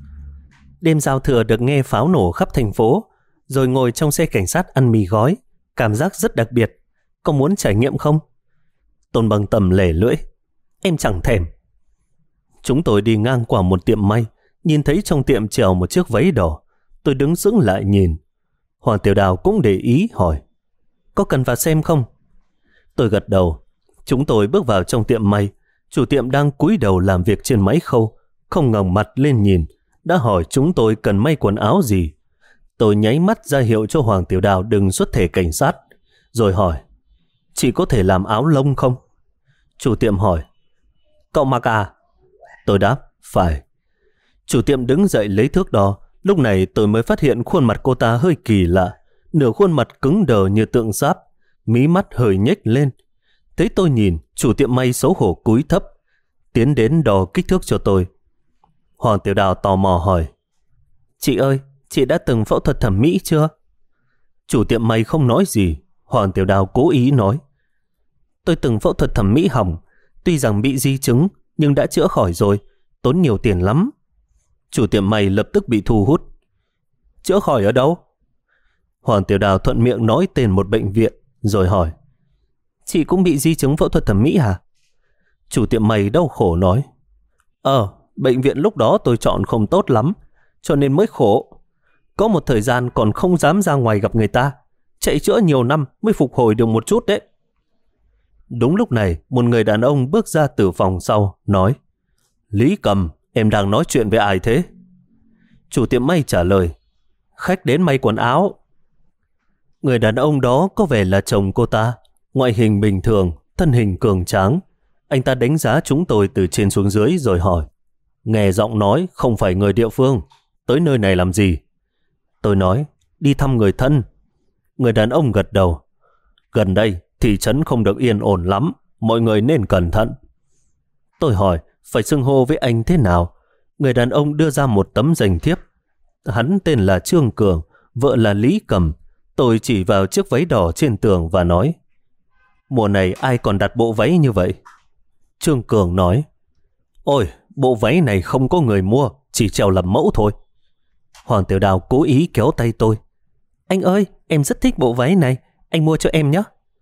Đêm giao thừa được nghe pháo nổ khắp thành phố, rồi ngồi trong xe cảnh sát ăn mì gói, cảm giác rất đặc biệt. Có muốn trải nghiệm không? Tôn Bằng Tâm lẻ lưỡi: Em chẳng thèm. Chúng tôi đi ngang qua một tiệm may, nhìn thấy trong tiệm treo một chiếc váy đỏ. Tôi đứng sững lại nhìn. Hoàng Tiểu Đào cũng để ý hỏi: Có cần vào xem không? Tôi gật đầu. Chúng tôi bước vào trong tiệm may. Chủ tiệm đang cúi đầu làm việc trên máy khâu, không ngẩng mặt lên nhìn, đã hỏi chúng tôi cần may quần áo gì. Tôi nháy mắt ra hiệu cho Hoàng Tiểu Đào đừng xuất thể cảnh sát, rồi hỏi: Chị có thể làm áo lông không? Chủ tiệm hỏi: Cậu mặc à? Tôi đáp: Phải. Chủ tiệm đứng dậy lấy thước đo. Lúc này tôi mới phát hiện khuôn mặt cô ta hơi kỳ lạ. Nửa khuôn mặt cứng đờ như tượng sáp, mí mắt hơi nhếch lên. Thấy tôi nhìn, chủ tiệm may xấu hổ cúi thấp, tiến đến đo kích thước cho tôi. Hoàng Tiểu Đào tò mò hỏi: Chị ơi, chị đã từng phẫu thuật thẩm mỹ chưa? Chủ tiệm may không nói gì. Hoàng Tiểu Đào cố ý nói: Tôi từng phẫu thuật thẩm mỹ hỏng, tuy rằng bị di chứng nhưng đã chữa khỏi rồi, tốn nhiều tiền lắm. Chủ tiệm may lập tức bị thu hút. Chữa khỏi ở đâu? Hoàng Tiểu Đào thuận miệng nói tên một bệnh viện, rồi hỏi: Chị cũng bị di chứng phẫu thuật thẩm mỹ hả? Chủ tiệm may đau khổ nói: Bệnh viện lúc đó tôi chọn không tốt lắm, cho nên mới khổ. Có một thời gian còn không dám ra ngoài gặp người ta, chạy chữa nhiều năm mới phục hồi được một chút đấy. Đúng lúc này, một người đàn ông bước ra từ phòng sau, nói: Lý Cầm, em đang nói chuyện với ai thế? Chủ tiệm may trả lời: Khách đến may quần áo. Người đàn ông đó có vẻ là chồng cô ta, ngoại hình bình thường, thân hình cường tráng. Anh ta đánh giá chúng tôi từ trên xuống dưới rồi hỏi: Nghe giọng nói không phải người địa phương, tới nơi này làm gì? Tôi nói: Đi thăm người thân. Người đàn ông gật đầu: Gần đây thị trấn không được yên ổn lắm, mọi người nên cẩn thận. Tôi hỏi: Phải xưng hô với anh thế nào? Người đàn ông đưa ra một tấm danh thiếp. Hắn tên là Trương Cường, vợ là Lý Cầm. Tôi chỉ vào chiếc váy đỏ trên tường và nói: Mùa này ai còn đặt bộ váy như vậy? Trương Cường nói: Ôi, bộ váy này không có người mua, chỉ treo làm mẫu thôi. Hoàng Tiểu Đào cố ý kéo tay tôi: Anh ơi, em rất thích bộ váy này, anh mua cho em nhé.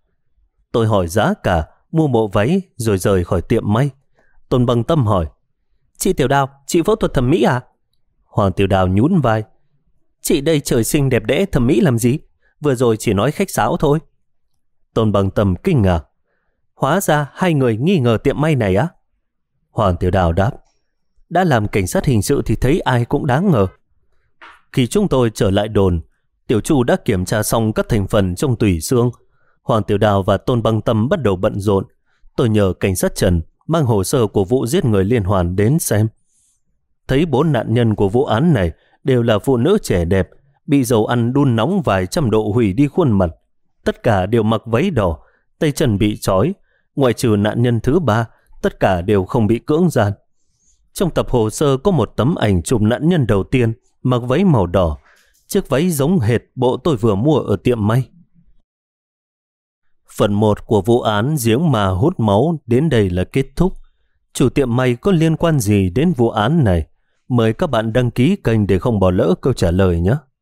Tôi hỏi giá cả, mua bộ váy rồi rời khỏi tiệm may. Tôn Bằng Tâm hỏi: Chị Tiểu Đào, chị phẫu thuật thẩm mỹ à? Hoàng Tiểu Đào nhún vai: Chị đây trời sinh đẹp đẽ, thẩm mỹ làm gì? Vừa rồi chỉ nói khách sáo thôi. Tôn Bằng Tâm kinh ngạc: Hóa ra hai người nghi ngờ tiệm may này á? Hoàng Tiểu Đào đáp: Đã làm cảnh sát hình sự thì thấy ai cũng đáng ngờ. Khi chúng tôi trở lại đồn, Tiểu Chu đã kiểm tra xong các thành phần trong tủy xương. Hoàng Tiểu Đào và Tôn Bằng Tâm bắt đầu bận rộn. Tôi nhờ cảnh sát Trần mang hồ sơ của vụ giết người liên hoàn đến xem. Thấy 4 nạn nhân của vụ án này đều là phụ nữ trẻ đẹp, bị dầu ăn đun nóng vài trăm độ hủy đi khuôn mặt. Tất cả đều mặc váy đỏ, tay chân bị trói. Ngoại trừ nạn nhân thứ 3, tất cả đều không bị cưỡng gian. Trong tập hồ sơ có một tấm ảnh chụp nạn nhân đầu tiên mặc váy màu đỏ. Chiếc váy giống hệt bộ tôi vừa mua ở tiệm may. Phần 1 của vụ án giếng mà hút máu đến đây là kết thúc. Chủ tiệm may có liên quan gì đến vụ án này? Mời các bạn đăng ký kênh để không bỏ lỡ câu trả lời nhé.